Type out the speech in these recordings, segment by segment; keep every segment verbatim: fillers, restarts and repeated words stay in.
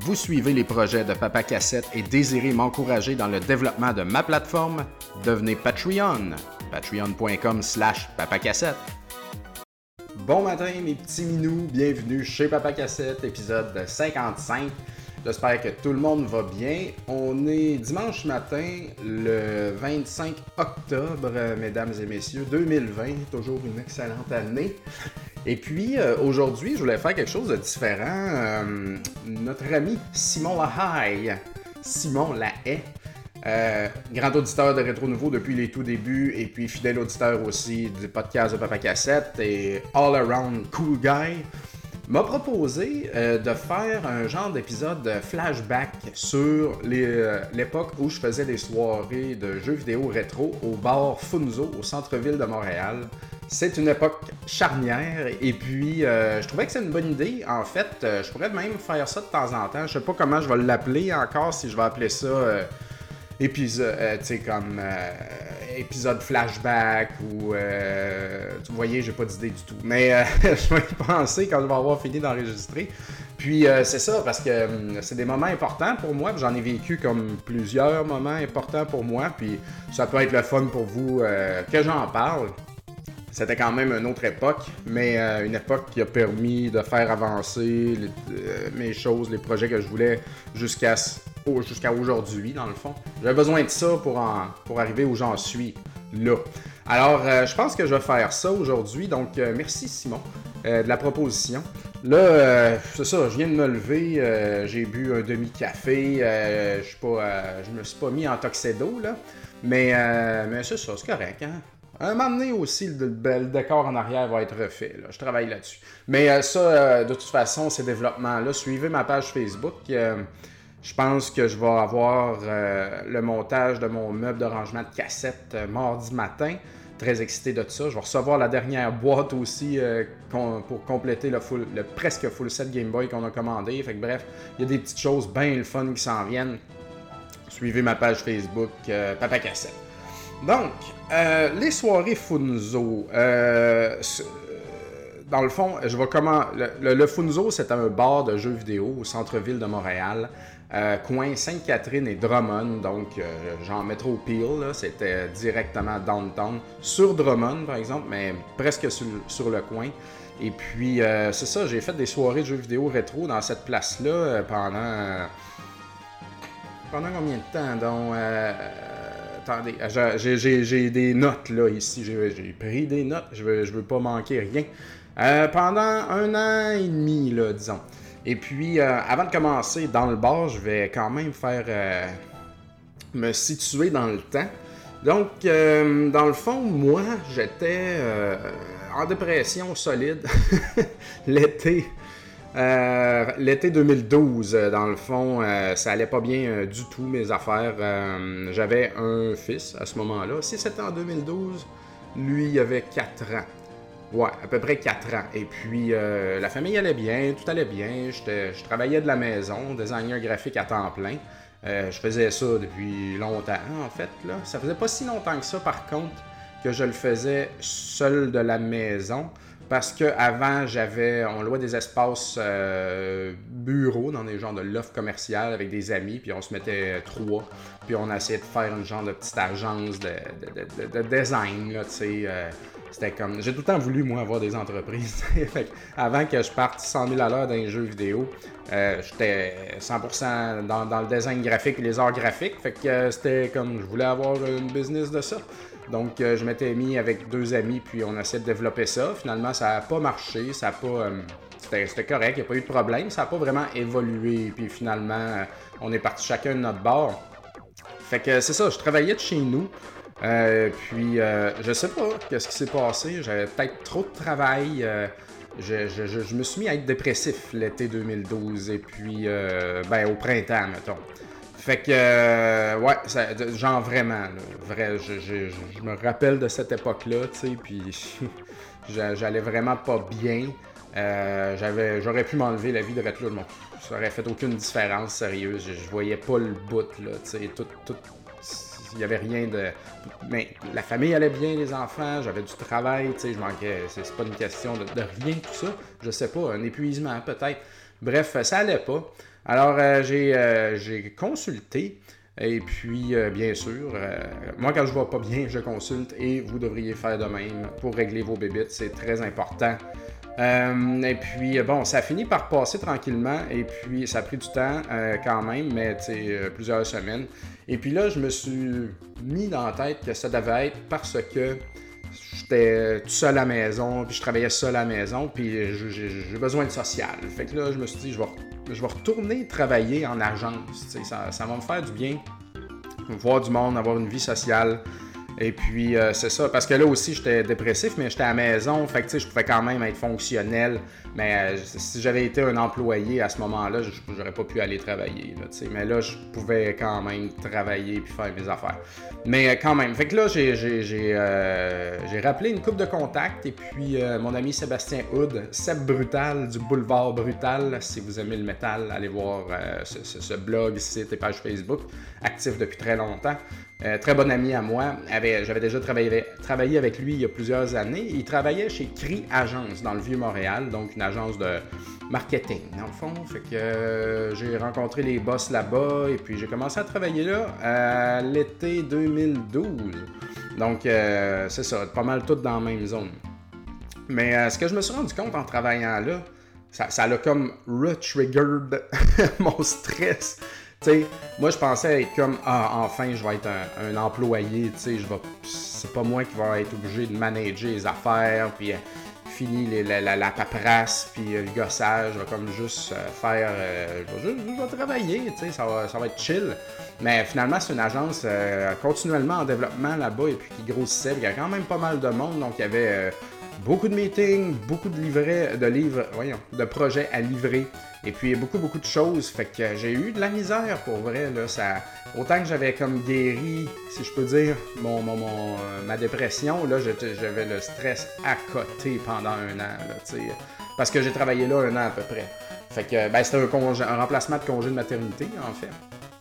Vous suivez les projets de Papa Cassette et désirez m'encourager dans le développement de ma plateforme? Devenez Patreon. Patreon.com slash papacassette. Bon matin mes petits minous, bienvenue chez Papa Cassette, épisode cinquante-cinq. J'espère que tout le monde va bien. On est dimanche matin, le vingt-cinq octobre, mesdames et messieurs, deux mille vingt, toujours une excellente année. Et puis, euh, aujourd'hui, je voulais faire quelque chose de différent. Euh, notre ami Simon Lahaye, Simon Lahaye, euh, grand auditeur de Rétro Nouveau depuis les tout débuts, et puis fidèle auditeur aussi du podcast de Papa Cassette, et all-around cool guy, m'a proposé euh, de faire un genre d'épisode de flashback sur les, euh, l'époque où je faisais des soirées de jeux vidéo rétro au bar Funzo au centre-ville de Montréal. C'est une époque charnière et puis euh, je trouvais que c'est une bonne idée. En fait, euh, je pourrais même faire ça de temps en temps. Je sais pas comment je vais l'appeler encore, si je vais appeler ça euh, épisode, euh, tu sais, comme euh, épisode flashback ou euh, vous voyez, j'ai pas d'idée du tout. Mais euh, je vais y penser quand je vais avoir fini d'enregistrer. Puis euh, c'est ça, parce que euh, c'est des moments importants pour moi, puis j'en ai vécu comme plusieurs moments importants pour moi, puis ça peut être le fun pour vous euh, que j'en parle. C'était quand même une autre époque, mais euh, une époque qui a permis de faire avancer les, euh, mes choses, les projets que je voulais jusqu'à, oh, jusqu'à aujourd'hui, dans le fond. J'avais besoin de ça pour, en, pour arriver où j'en suis là. Alors, euh, je pense que je vais faire ça aujourd'hui, donc euh, merci Simon euh, de la proposition. Là, euh, c'est ça, je viens de me lever, euh, j'ai bu un demi-café, euh, je suis pas, euh, je me suis pas mis en tuxedo, là, mais, euh, mais c'est ça, c'est correct, hein. Un moment donné aussi, le, le décor en arrière va être refait. Là. Je travaille là-dessus. Mais euh, ça, euh, de toute façon, ces développements-là, suivez ma page Facebook. Euh, je pense que je vais avoir euh, le montage de mon meuble de rangement de cassettes euh, mardi matin. Très excité de ça. Je vais recevoir la dernière boîte aussi euh, pour compléter le, full, le presque full set Game Boy qu'on a commandé. Fait que bref, il y a des petites choses bien le fun qui s'en viennent. Suivez ma page Facebook euh, Papa Cassette. Donc, euh, les soirées Funzo, euh, dans le fond, je vais comment le, le, le Funzo, c'est un bar de jeux vidéo au centre-ville de Montréal, euh, coin Sainte-Catherine et Drummond, donc euh, genre métro Peel, là, c'était directement downtown, sur Drummond par exemple, mais presque sur, sur le coin. Et puis, euh, c'est ça, j'ai fait des soirées de jeux vidéo rétro dans cette place-là euh, pendant... Euh, pendant combien de temps, donc... Euh, Attendez, j'ai, j'ai, j'ai des notes là ici, j'ai, j'ai pris des notes, je veux, je veux pas manquer rien. Euh, pendant un an et demi, là, disons. Et puis, euh, avant de commencer dans le bar, je vais quand même faire euh, me situer dans le temps. Donc, euh, dans le fond, moi, j'étais euh, en dépression solide l'été. Euh, l'été deux mille douze, dans le fond, euh, ça allait pas bien euh, du tout, mes affaires. Euh, j'avais un fils à ce moment-là. Si c'était en deux mille douze, lui, il avait quatre ans. Ouais, à peu près quatre ans. Et puis, euh, la famille allait bien, tout allait bien. J'étais, je travaillais de la maison, designer graphique à temps plein. Euh, je faisais ça depuis longtemps, en fait. Là. Ça faisait pas si longtemps que ça, par contre, que je le faisais seul de la maison. Parce qu'avant, j'avais, on louait des espaces euh, bureaux dans des genres de loft commercial avec des amis, puis on se mettait trois, puis on essayait de faire une genre de petite agence de, de, de, de design, là, tu sais. Euh, c'était comme, j'ai tout le temps voulu, moi, avoir des entreprises. Fait avant que je parte cent mille à l'heure dans les jeux vidéo, euh, j'étais cent pour cent dans, dans le design graphique et les arts graphiques, fait que euh, c'était comme, je voulais avoir une business de ça. Donc, euh, je m'étais mis avec deux amis, puis on essayait de développer ça. Finalement, ça n'a pas marché, ça a pas... Euh, c'était, c'était correct, il n'y a pas eu de problème, ça n'a pas vraiment évolué. Puis finalement, euh, on est parti chacun de notre bord. Fait que c'est ça, je travaillais de chez nous. Euh, puis, euh, je sais pas qu'est-ce qui s'est passé. J'avais peut-être trop de travail. Euh, je, je, je, je me suis mis à être dépressif l'été deux mille douze, et puis, euh, ben, au printemps, mettons. Fait que, euh, ouais, ça, genre vraiment, là, vrai, je, je, je me rappelle de cette époque-là, tu sais, puis j'allais vraiment pas bien. Euh, j'avais, j'aurais pu m'enlever la vie de Retlo, bon, ça aurait fait aucune différence sérieuse. Je, je voyais pas le bout, là, tu sais, tout, tout, il n'y avait rien de... Mais la famille allait bien, les enfants, j'avais du travail, tu sais, je manquais... C'est, c'est pas une question de, de rien, tout ça. Je sais pas, un épuisement peut-être. Bref, ça allait pas. Alors, euh, j'ai, euh, j'ai consulté. Et puis, euh, bien sûr, euh, moi, quand je ne vais pas bien, je consulte et vous devriez faire de même pour régler vos bébites. C'est très important. Euh, et puis, bon, ça a fini par passer tranquillement. Et puis, ça a pris du temps euh, quand même, mais tu sais, euh, plusieurs semaines. Et puis là, je me suis mis dans la tête que ça devait être parce que j'étais tout seul à la maison, puis je travaillais seul à la maison, puis j'ai, j'ai besoin de social. Fait que là, je me suis dit, je vais, je vais retourner travailler en agence. Ça, ça va me faire du bien, voir du monde, avoir une vie sociale. Et puis, euh, c'est ça. Parce que là aussi, j'étais dépressif, mais j'étais à la maison. Fait que, tu sais, je pouvais quand même être fonctionnel. Mais euh, si j'avais été un employé à ce moment-là, j'aurais pas pu aller travailler. Là, tu sais. Mais là, je pouvais quand même travailler puis faire mes affaires. Mais euh, quand même. Fait que là, j'ai, j'ai, j'ai, euh, j'ai rappelé une couple de contacts. Et puis, euh, mon ami Sébastien Hood, Seb Brutal du Boulevard Brutal. Si vous aimez le métal, allez voir euh, ce, ce, ce blog, site et page Facebook, actif depuis très longtemps. Euh, très bon ami à moi. Avait, j'avais déjà travaillé, travaillé avec lui il y a plusieurs années. Il travaillait chez Cri Agence dans le Vieux-Montréal, donc une agence de marketing, dans le fond. Fait que euh, j'ai rencontré les boss là-bas et puis j'ai commencé à travailler là à l'été deux mille douze. Donc, euh, c'est ça, pas mal tout dans la même zone. Mais euh, ce que je me suis rendu compte en travaillant là, ça, ça a comme re-triggered mon stress. T'sais, moi, je pensais être comme, ah, enfin, je vais être un, un employé, tu sais, je vais, c'est pas moi qui vais être obligé de manager les affaires, puis euh, fini les, la, la, la paperasse, puis euh, le gossage, je vais comme juste euh, faire, euh, je, vais, je vais travailler, tu sais, ça va, ça va être chill. Mais finalement, c'est une agence euh, continuellement en développement là-bas, et puis qui grossissait, il y a quand même pas mal de monde, donc il y avait euh, beaucoup de meetings, beaucoup de livrets, de livres, voyons, de projets à livrer. Et puis, beaucoup, beaucoup de choses. Fait que j'ai eu de la misère, pour vrai. Là, ça, autant que j'avais comme guéri, si je peux dire, mon, mon, mon, euh, ma dépression, là, j'avais le stress à côté pendant un an. Là, t'sais, parce que j'ai travaillé là un an à peu près. Fait que ben, c'était un, congé, un remplacement de congé de maternité, en fait.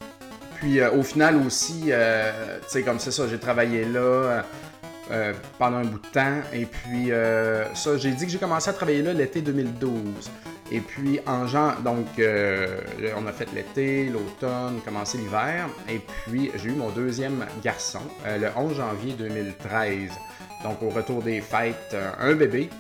Puis, euh, au final aussi, euh, tu sais, comme c'est ça, j'ai travaillé là... Euh, pendant un bout de temps. Et puis, euh, ça, j'ai dit que j'ai commencé à travailler là l'été deux mille douze. Et puis, en janvier, donc, euh, on a fait l'été, l'automne, commencé l'hiver. Et puis, j'ai eu mon deuxième garçon euh, le onze janvier deux mille treize. Donc, au retour des fêtes, euh, un bébé.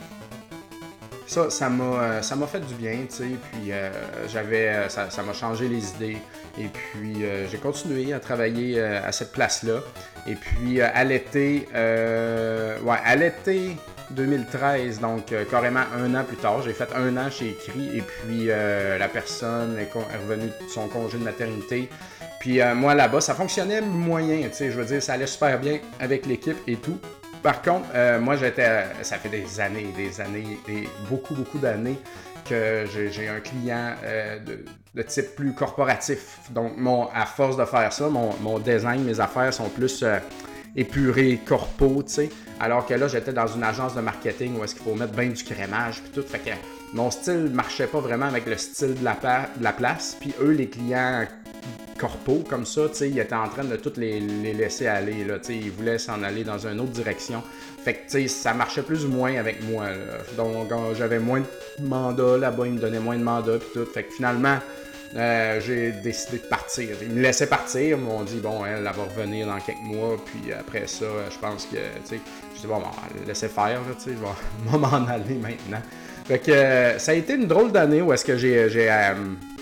Ça, ça m'a, ça m'a fait du bien, tu sais. Puis, euh, j'avais, ça, ça m'a changé les idées. Et puis, euh, j'ai continué à travailler euh, à cette place-là. Et puis, euh, à l'été, euh, ouais, à l'été deux mille treize, donc euh, carrément un an plus tard, j'ai fait un an chez Cri. Et puis, euh, la personne est, con- est revenue de son congé de maternité. Puis, euh, moi, là-bas, ça fonctionnait moyen, tu sais. Je veux dire, ça allait super bien avec l'équipe et tout. Par contre, euh, moi, j'étais, ça fait des années, des années, des, beaucoup, beaucoup d'années que j'ai, j'ai un client euh, de, de type plus corporatif. Donc, mon, à force de faire ça, mon, mon design, mes affaires sont plus euh, épurées, corpo, tu sais. Alors que là, j'étais dans une agence de marketing où est-ce qu'il faut mettre bien du crémage puis tout. Fait que mon style marchait pas vraiment avec le style de la, de la place. Puis eux, les clients corpo comme ça, tu sais, ils étaient en train de toutes les, les laisser aller, là, tu sais, ils voulaient s'en aller dans une autre direction. Fait que, tu sais, ça marchait plus ou moins avec moi, là. Donc, j'avais moins de mandats là-bas, ils me donnaient moins de mandats puis tout. Fait que finalement, euh, j'ai décidé de partir. Ils me laissaient partir, ils m'ont dit, bon, elle, elle va revenir dans quelques mois, puis après ça, je pense que, tu sais, je dis, bon, bon, laissez faire, là, tu sais, je vais m'en aller maintenant. Fait que, euh, ça a été une drôle d'année où est-ce que j'ai... j'ai euh,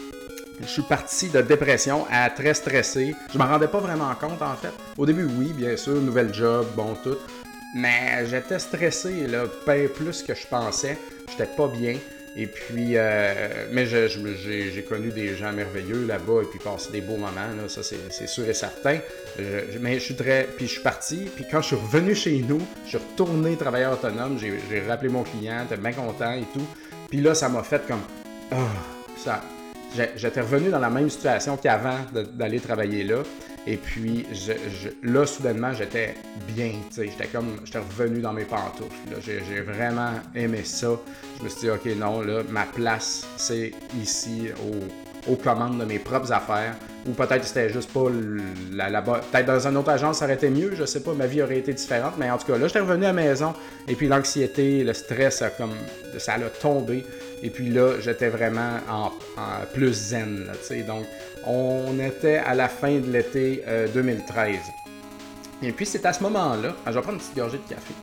je suis parti de dépression à très stressé. Je m'en rendais pas vraiment compte, en fait. Au début, oui, bien sûr, nouvel job, bon, tout. Mais j'étais stressé, là, bien plus que je pensais. J'étais pas bien. Et puis, euh, mais je, je, j'ai, j'ai connu des gens merveilleux là-bas et puis passé des beaux moments, là, ça c'est, c'est sûr et certain. Je, mais je suis très... Puis je suis parti, puis quand je suis revenu chez nous, je suis retourné travailleur autonome, j'ai, j'ai rappelé mon client, j'étais bien content et tout. Puis là, ça m'a fait comme... Oh, ça... J'étais revenu dans la même situation qu'avant de, d'aller travailler là. Et puis, je, je, là, soudainement, j'étais bien. J'étais comme, j'étais revenu dans mes pantoufles. Là. J'ai, j'ai vraiment aimé ça. Je me suis dit, OK, non, là, ma place, c'est ici, au, aux commandes de mes propres affaires. Ou peut-être que c'était juste pas la, la bonne. Peut-être dans une autre agence, ça aurait été mieux, je sais pas, ma vie aurait été différente. Mais en tout cas, là, j'étais revenu à la maison. Et puis l'anxiété, le stress, a comme, ça l'a tombé. Et puis là, j'étais vraiment en, en plus zen. Là, t'sais. Donc, on était à la fin de l'été euh, deux mille treize. Et puis, c'est à ce moment-là. Je vais prendre une petite gorgée de café.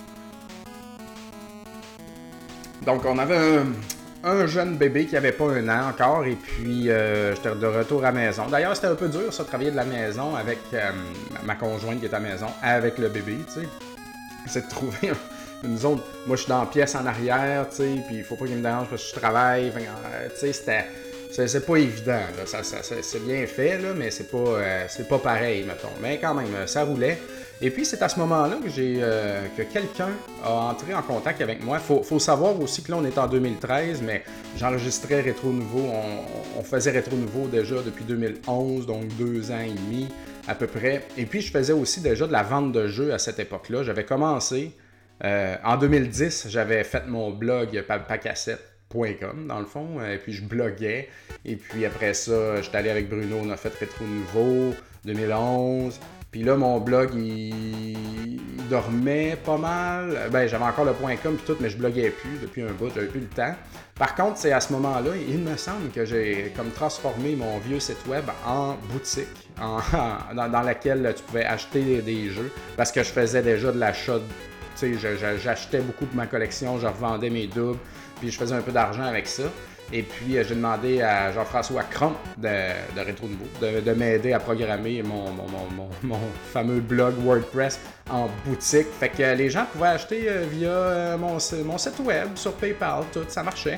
Donc, on avait un, un jeune bébé qui avait pas un an encore. Et puis, euh, j'étais de retour à la maison. D'ailleurs, c'était un peu dur, ça, de travailler de la maison avec euh, ma conjointe qui est à la maison, avec le bébé, tu sais. C'est de trouver une zone. Moi, je suis dans la pièce en arrière, tu sais, puis il faut pas qu'il me dérange parce que je travaille. Enfin, euh, tu sais, c'était. C'est, c'est pas évident, là. Ça, ça, ça, c'est bien fait, là, mais c'est pas, euh, c'est pas pareil, mettons. Mais quand même, ça roulait. Et puis, c'est à ce moment-là que j'ai euh, que quelqu'un a entré en contact avec moi. Faut, faut savoir aussi que là, on est en deux mille treize, mais j'enregistrais Rétro Nouveau. On, on faisait Rétro Nouveau déjà depuis deux mille onze, donc deux ans et demi à peu près. Et puis, je faisais aussi déjà de la vente de jeux à cette époque-là. J'avais commencé, euh, en deux mille dix, j'avais fait mon blog papa cassette point com dans le fond, et puis je bloguais, et puis après ça, j'étais allé avec Bruno, on a fait Rétro Nouveau, deux mille onze, puis là, mon blog, il... il dormait pas mal, ben j'avais encore le .com puis tout, mais je bloguais plus depuis un bout, j'avais plus le temps. Par contre, c'est à ce moment-là, il me semble que j'ai comme transformé mon vieux site web en boutique, en... dans, dans laquelle tu pouvais acheter des, des jeux, parce que je faisais déjà de l'achat, tu sais, j'achetais beaucoup pour ma collection, je revendais mes doubles, puis je faisais un peu d'argent avec ça. Et puis, euh, j'ai demandé à Jean-François Cron de, de Rétro Nouveau de, de m'aider à programmer mon, mon, mon, mon, mon fameux blog WordPress en boutique. Fait que euh, les gens pouvaient acheter euh, via euh, mon, mon site web, sur PayPal, tout, ça marchait.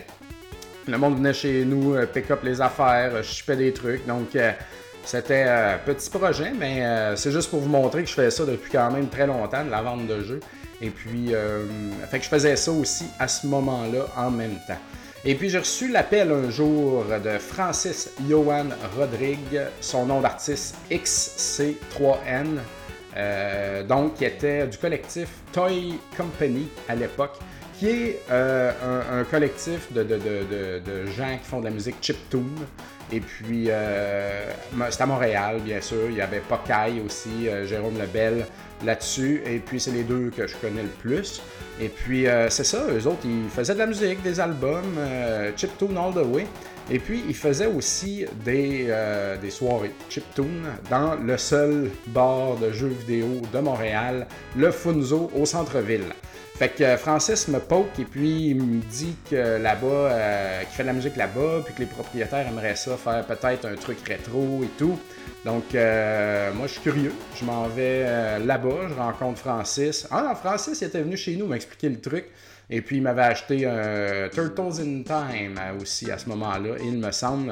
Le monde venait chez nous, euh, pick up les affaires, euh, je chipais des trucs. Donc, euh, c'était un euh, petit projet, mais euh, c'est juste pour vous montrer que je fais ça depuis quand même très longtemps, de la vente de jeux. Et puis, euh, fait que je faisais ça aussi à ce moment-là en même temps. Et puis, j'ai reçu l'appel un jour de Francis Johan Rodrigue, son nom d'artiste X C trois N, euh, donc qui était du collectif Toy Company à l'époque, qui est euh, un, un collectif de, de, de, de, de gens qui font de la musique chiptune. Et puis, euh, c'est à Montréal, bien sûr. Il y avait Pocaille aussi, euh, Jérôme Lebel là-dessus. Et puis, c'est les deux que je connais le plus. Et puis, euh, c'est ça, eux autres, ils faisaient de la musique, des albums, euh, chiptune all the way. Et puis, ils faisaient aussi des, euh, des soirées chiptune dans le seul bar de jeux vidéo de Montréal, le Funzo, au centre-ville. Fait que Francis me poke et puis il me dit que là-bas, euh, qu'il fait de la musique là-bas, puis que les propriétaires aimeraient ça, faire peut-être un truc rétro et tout. Donc, euh, moi, je suis curieux. Je m'en vais euh, là-bas, je rencontre Francis. Ah non, Francis, il était venu chez nous m'expliquer le truc. Et puis, il m'avait acheté un Turtles in Time aussi à ce moment-là. Et il me semble,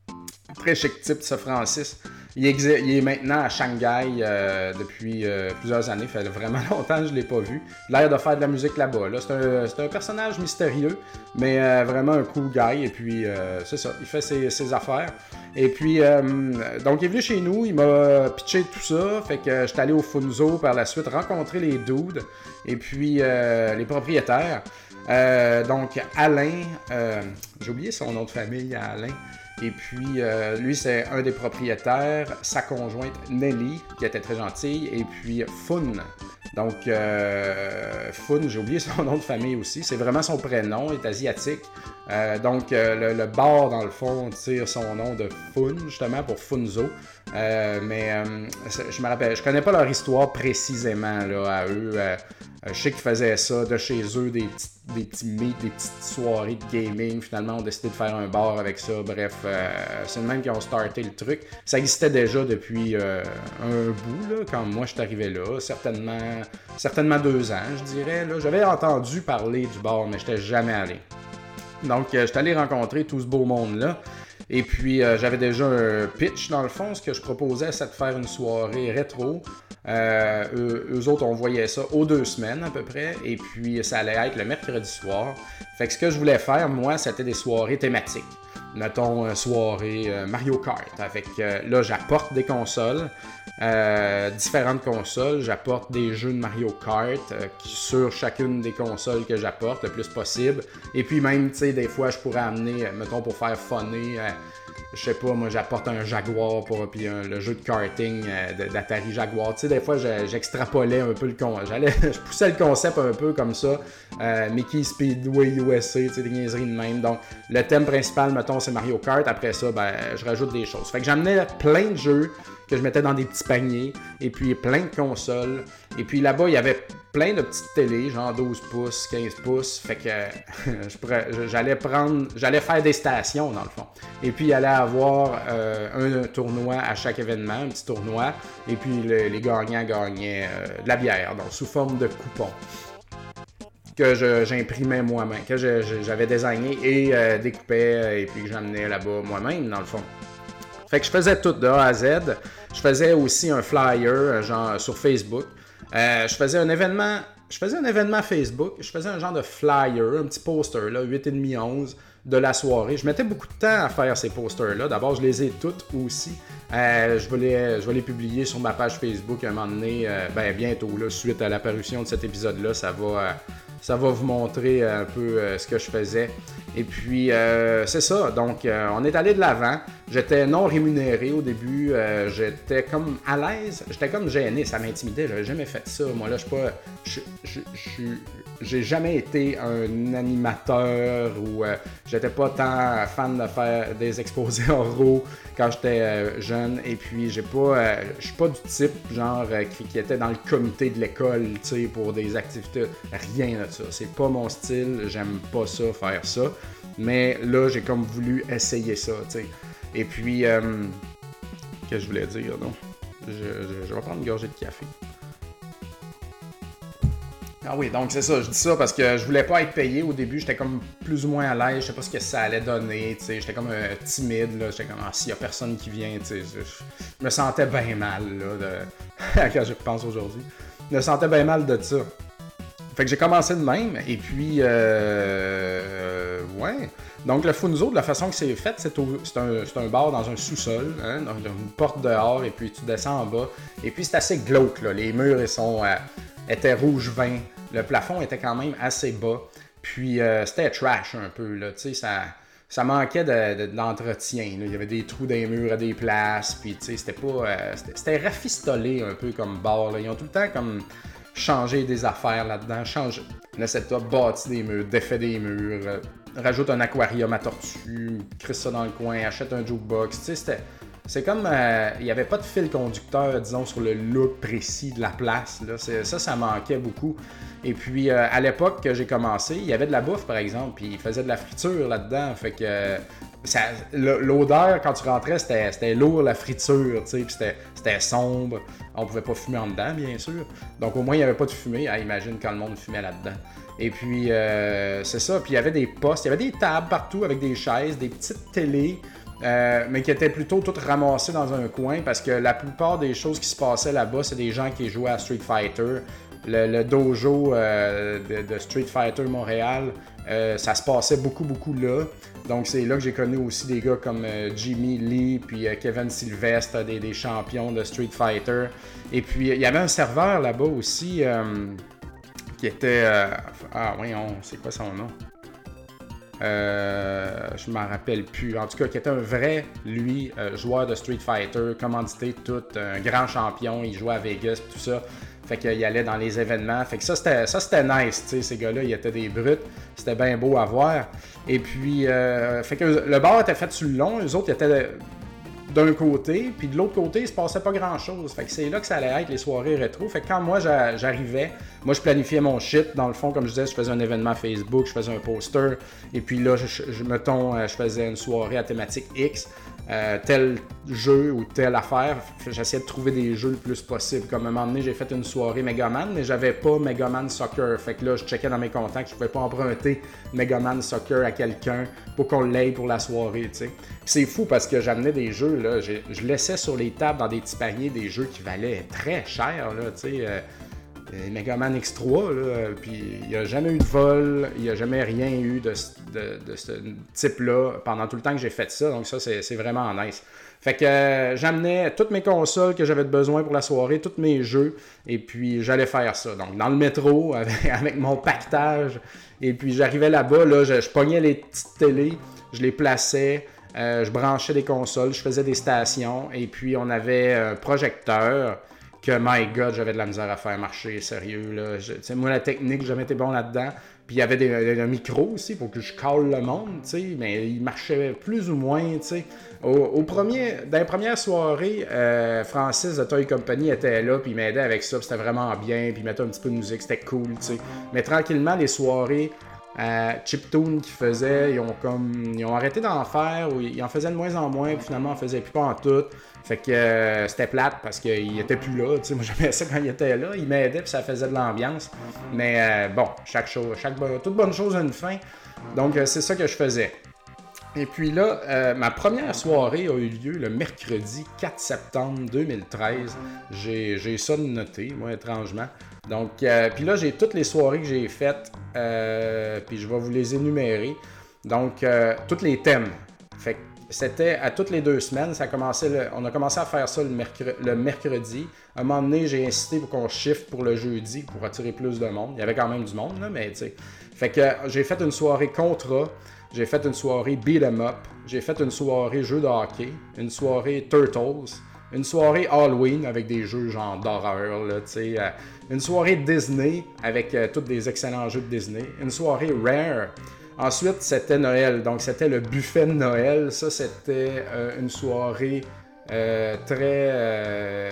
très chic type, ce Francis. Il, exi- il est maintenant à Shanghai euh, depuis euh, plusieurs années. Ça fait vraiment longtemps que je ne l'ai pas vu. L'air de faire de la musique là-bas. Là. C'est, un, c'est un personnage mystérieux, mais euh, vraiment un cool guy. Et puis, euh, c'est ça. Il fait ses, ses affaires. Et puis, euh, donc, il est venu chez nous. Il m'a pitché tout ça. Fait que j'étais allé au Funzo par la suite rencontrer les dudes et puis euh, les propriétaires. Euh, donc, Alain, euh, j'ai oublié son nom de famille, Alain. Et puis, euh, lui, c'est un des propriétaires, sa conjointe Nelly, qui était très gentille, et puis Fun. Donc, euh, Fun, j'ai oublié son nom de famille aussi, c'est vraiment son prénom, il est asiatique. Euh, donc, euh, le, le bar, dans le fond, tire son nom de Fun, justement, pour Funzo. Euh, mais euh, je me rappelle, je connais pas leur histoire précisément, là, à eux. Euh, je sais qu'ils faisaient ça de chez eux, des petits, des petits meets, des petites soirées de gaming. Finalement, on a décidé de faire un bar avec ça. Bref, euh, c'est le même qui ont starté le truc. Ça existait déjà depuis euh, un bout, là, quand moi je suis arrivé là. Certainement, certainement deux ans, je dirais. Là. J'avais entendu parler du bar, mais je n'étais jamais allé. Donc, euh, je suis allé rencontrer tout ce beau monde-là. Et puis, euh, j'avais déjà un pitch, dans le fond. Ce que je proposais, c'est de faire une soirée rétro. Euh, eux, eux autres, on voyait ça aux deux semaines à peu près. Et puis, ça allait être le mercredi soir. Fait que ce que je voulais faire, moi, c'était des soirées thématiques. mettons, euh, soirée euh, Mario Kart. Avec, euh, là, j'apporte des consoles, euh, différentes consoles. J'apporte des jeux de Mario Kart euh, sur chacune des consoles que j'apporte le plus possible. Et puis même, tu sais, des fois, je pourrais amener, mettons, pour faire funner, euh, je sais pas, moi, j'apporte un Jaguar pour puis un, le jeu de karting euh, d'Atari Jaguar. Tu sais, des fois, j'extrapolais un peu le concept. J'allais, je poussais le concept un peu comme ça. Euh, Mickey Speedway U S A, tu sais, des niaiseries de même. Donc, le thème principal, mettons, c'est Mario Kart. Après ça, ben, je rajoute des choses. Fait que j'amenais plein de jeux que je mettais dans des petits paniers, et puis plein de consoles. Et puis là-bas, il y avait plein de petites télés, genre douze pouces, quinze pouces. Fait que je pourrais, j'allais prendre, j'allais faire des stations, dans le fond. Et puis, il allait avoir euh, un tournoi à chaque événement, un petit tournoi. Et puis, le, les gagnants gagnaient euh, de la bière, donc sous forme de coupons que je, j'imprimais moi-même, que je, je, j'avais designé et euh, découpais, et puis que j'amenais là-bas moi-même, dans le fond. Fait que je faisais tout de A à Z. Je faisais aussi un flyer, genre sur Facebook. Euh, je faisais un événement, je faisais un événement Facebook. Je faisais un genre de flyer, un petit poster, là, huit virgule cinq onze de la soirée. Je mettais beaucoup de temps à faire ces posters-là. D'abord, je les ai toutes aussi. Euh, je, vais les, je vais les publier sur ma page Facebook à un moment donné, euh, ben, bientôt, là, suite à l'apparition de cet épisode-là. Ça va, euh, ça va vous montrer un peu euh, ce que je faisais. Et puis, euh, c'est ça. Donc, euh, on est allé de l'avant. J'étais non rémunéré au début. Euh, j'étais comme à l'aise. J'étais comme gêné. Ça m'intimidait. J'avais jamais fait ça. Moi, là, je suis pas... Je, je, je, j'ai jamais été un animateur ou euh, j'étais pas tant fan de faire des exposés oraux quand j'étais euh, jeune. Et puis, j'ai pas... Euh, je suis pas du type, genre, euh, qui, qui était dans le comité de l'école, tu sais, pour des activités. Rien de ça. C'est pas mon style. J'aime pas ça, faire ça. Mais là, j'ai comme voulu essayer ça, tu sais. Et puis, euh, qu'est-ce que je voulais dire, non? Je, je, je vais prendre une gorgée de café. Ah oui, donc c'est ça, je dis ça parce que je voulais pas être payé au début, j'étais comme plus ou moins à l'aise, je sais pas ce que ça allait donner, tu sais, j'étais comme euh, timide, là, j'étais comme, ah, s'il y a personne qui vient, tu sais, je, je me sentais bien mal, là, de... quand je pense aujourd'hui, je me sentais bien mal de ça. Fait que j'ai commencé de même, et puis, euh, ouais, donc le Funzo, de la façon que c'est fait, c'est, au, c'est, un, c'est un bar dans un sous-sol, hein, donc une porte dehors, et puis tu descends en bas, et puis c'est assez glauque, là, les murs, ils sont, euh, étaient rouge vin, le plafond était quand même assez bas, puis euh, c'était trash un peu, là, tu sais, ça... Ça manquait de, de, d'entretien. Là. Il y avait des trous dans les murs à des places. Puis, tu sais, c'était pas. Euh, c'était, c'était rafistolé un peu comme bar. Là. Ils ont tout le temps comme changé des affaires là-dedans. Changé le setup, bâti des murs, défait des murs, euh, rajoute un aquarium à tortue, crisse ça dans le coin, achète un jukebox. Tu sais, c'était. C'est comme. Euh, il n'y avait pas de fil conducteur, disons, sur le look précis de la place. Là. C'est, ça, ça manquait beaucoup. Et puis, euh, à l'époque que j'ai commencé, il y avait de la bouffe, par exemple, puis il faisait de la friture là-dedans. Fait que euh, ça, l'odeur, quand tu rentrais, c'était, c'était lourd, la friture, tu sais, puis c'était, c'était sombre. On pouvait pas fumer en dedans, bien sûr. Donc, au moins, il n'y avait pas de fumée. Ah, imagine quand le monde fumait là-dedans. Et puis, euh, c'est ça. Puis, il y avait des postes, il y avait des tables partout avec des chaises, des petites télés. Euh, mais qui étaient plutôt toutes ramassées dans un coin parce que la plupart des choses qui se passaient là-bas, c'est des gens qui jouaient à Street Fighter. Le, le dojo euh, de, de Street Fighter Montréal, euh, ça se passait beaucoup, beaucoup là. Donc, c'est là que j'ai connu aussi des gars comme euh, Jimmy Lee, puis euh, Kevin Sylvestre, des, des champions de Street Fighter. Et puis, il y avait un serveur là-bas aussi euh, qui était... Euh, ah, oui, on, c'est quoi son nom? Euh, je m'en rappelle plus. En tout cas, qui était un vrai, lui, euh, joueur de Street Fighter, commandité tout, un grand champion, il jouait à Vegas, tout ça. Fait qu'il allait dans les événements. Fait que ça, c'était, ça, c'était nice, tu sais, ces gars-là, ils étaient des brutes. C'était bien beau à voir. Et puis, euh, fait que le bar était fait sur le long. Eux autres, ils étaient d'un côté, puis de l'autre côté, il se passait pas grand-chose. Fait que c'est là que ça allait être les soirées rétro. Fait que quand moi, j'arrivais, moi, je planifiais mon shit. Dans le fond, comme je disais, je faisais un événement Facebook, je faisais un poster. Et puis là, je, je, mettons, je faisais une soirée à thématique X. Euh, tel jeu ou telle affaire, j'essayais de trouver des jeux le plus possible. Comme à un moment donné, j'ai fait une soirée Megaman, mais j'avais pas Megaman Soccer. Fait que là, je checkais dans mes contacts, je pouvais pas emprunter Megaman Soccer à quelqu'un pour qu'on l'aille pour la soirée, tu sais. C'est fou parce que j'amenais des jeux, là, je laissais sur les tables dans des petits paniers des jeux qui valaient très cher, là, tu sais. Euh, Megaman X trois, là, puis il n'y a jamais eu de vol, il n'y a jamais rien eu de, de, de ce type-là pendant tout le temps que j'ai fait ça, donc ça, c'est, c'est vraiment nice. Fait que euh, j'amenais toutes mes consoles que j'avais besoin pour la soirée, tous mes jeux, et puis j'allais faire ça. Donc dans le métro, avec, avec mon paquetage, et puis j'arrivais là-bas, là, je, je pognais les petites télés, je les plaçais, euh, je branchais des consoles, je faisais des stations, et puis on avait un projecteur que, my God, j'avais de la misère à faire marcher, sérieux. Là. Je, moi, la technique, j'ai jamais été bon là-dedans. Puis il y avait des, des, des micros aussi pour que je cale le monde, t'sais, mais il marchait plus ou moins. T'sais. Au, au premier, dans les premières soirées, euh, Francis de Toy Company était là, puis il m'aidait avec ça, puis c'était vraiment bien, puis il mettait un petit peu de musique, c'était cool. T'sais. Mais tranquillement, les soirées euh, chiptune qu'ils faisaient, ils ont comme ils ont arrêté d'en faire, ou ils en faisaient de moins en moins, puis finalement, on faisait plus pas en tout. Fait que euh, c'était plate parce qu'il était plus là. T'sais. Moi, j'aimais ça quand il était là. Il m'aidait puis ça faisait de l'ambiance. Mais euh, bon, chaque chose, chaque bo- toute bonne chose a une fin. Donc, euh, c'est ça que je faisais. Et puis là, euh, ma première soirée a eu lieu le mercredi quatre septembre deux mille treize. J'ai, j'ai ça noté, moi, étrangement. Donc, euh, puis là, j'ai toutes les soirées que j'ai faites. Euh, puis je vais vous les énumérer. Donc, euh, tous les thèmes. Fait que c'était à toutes les deux semaines. Ça commençait le, on a commencé à faire ça le, mercre, le mercredi. À un moment donné, j'ai insisté pour qu'on shift pour le jeudi pour attirer plus de monde. Il y avait quand même du monde, là, mais tu sais. Fait que j'ai fait une soirée contrat. J'ai fait une soirée beat 'em up. J'ai fait une soirée jeux de hockey. Une soirée Turtles. Une soirée Halloween avec des jeux genre d'horreur, là, tu sais. Euh, une soirée Disney avec euh, tous des excellents jeux de Disney. Une soirée Rare. Ensuite, c'était Noël, donc c'était le buffet de Noël. Ça, c'était euh, une soirée euh, très euh,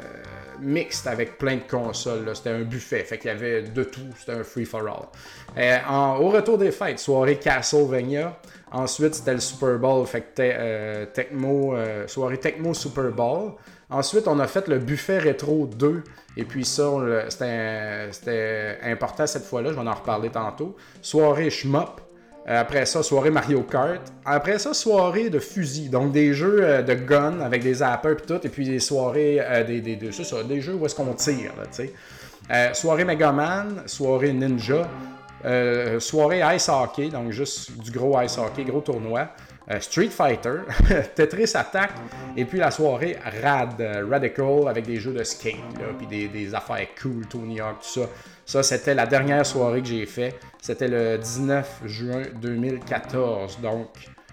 mixte avec plein de consoles. Là. C'était un buffet, fait qu'il y avait de tout. C'était un free-for-all. Euh, en, au retour des fêtes, soirée Castlevania. Ensuite, c'était le Super Bowl, fait que euh, Tecmo, euh, soirée Tecmo Super Bowl. Ensuite, on a fait le buffet rétro deux. Et puis ça, le, c'était, c'était important cette fois-là. Je vais en reparler tantôt. Soirée Shmup. Après ça, soirée Mario Kart. Après ça, soirée de fusil. Donc des jeux euh, de gun avec des zappers et tout. Et puis des soirées, euh, des, des, des, c'est ça, des jeux où est-ce qu'on tire. Là, tu sais. Euh, soirée Megaman, soirée Ninja. Euh, soirée Ice Hockey, donc juste du gros Ice Hockey, gros tournoi. Euh, Street Fighter, Tetris Attack, et puis la soirée Rad, euh, Radical, avec des jeux de skate, là, puis des, des affaires cool, Tony Hawk, tout ça. Ça, c'était la dernière soirée que j'ai fait. C'était le dix-neuf juin deux mille quatorze, donc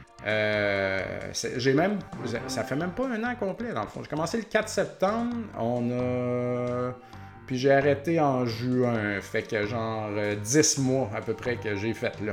euh, j'ai même, ça fait même pas un an complet, dans le fond. J'ai commencé le quatre septembre, on a... Puis j'ai arrêté en juin, fait que genre dix mois à peu près que j'ai fait là.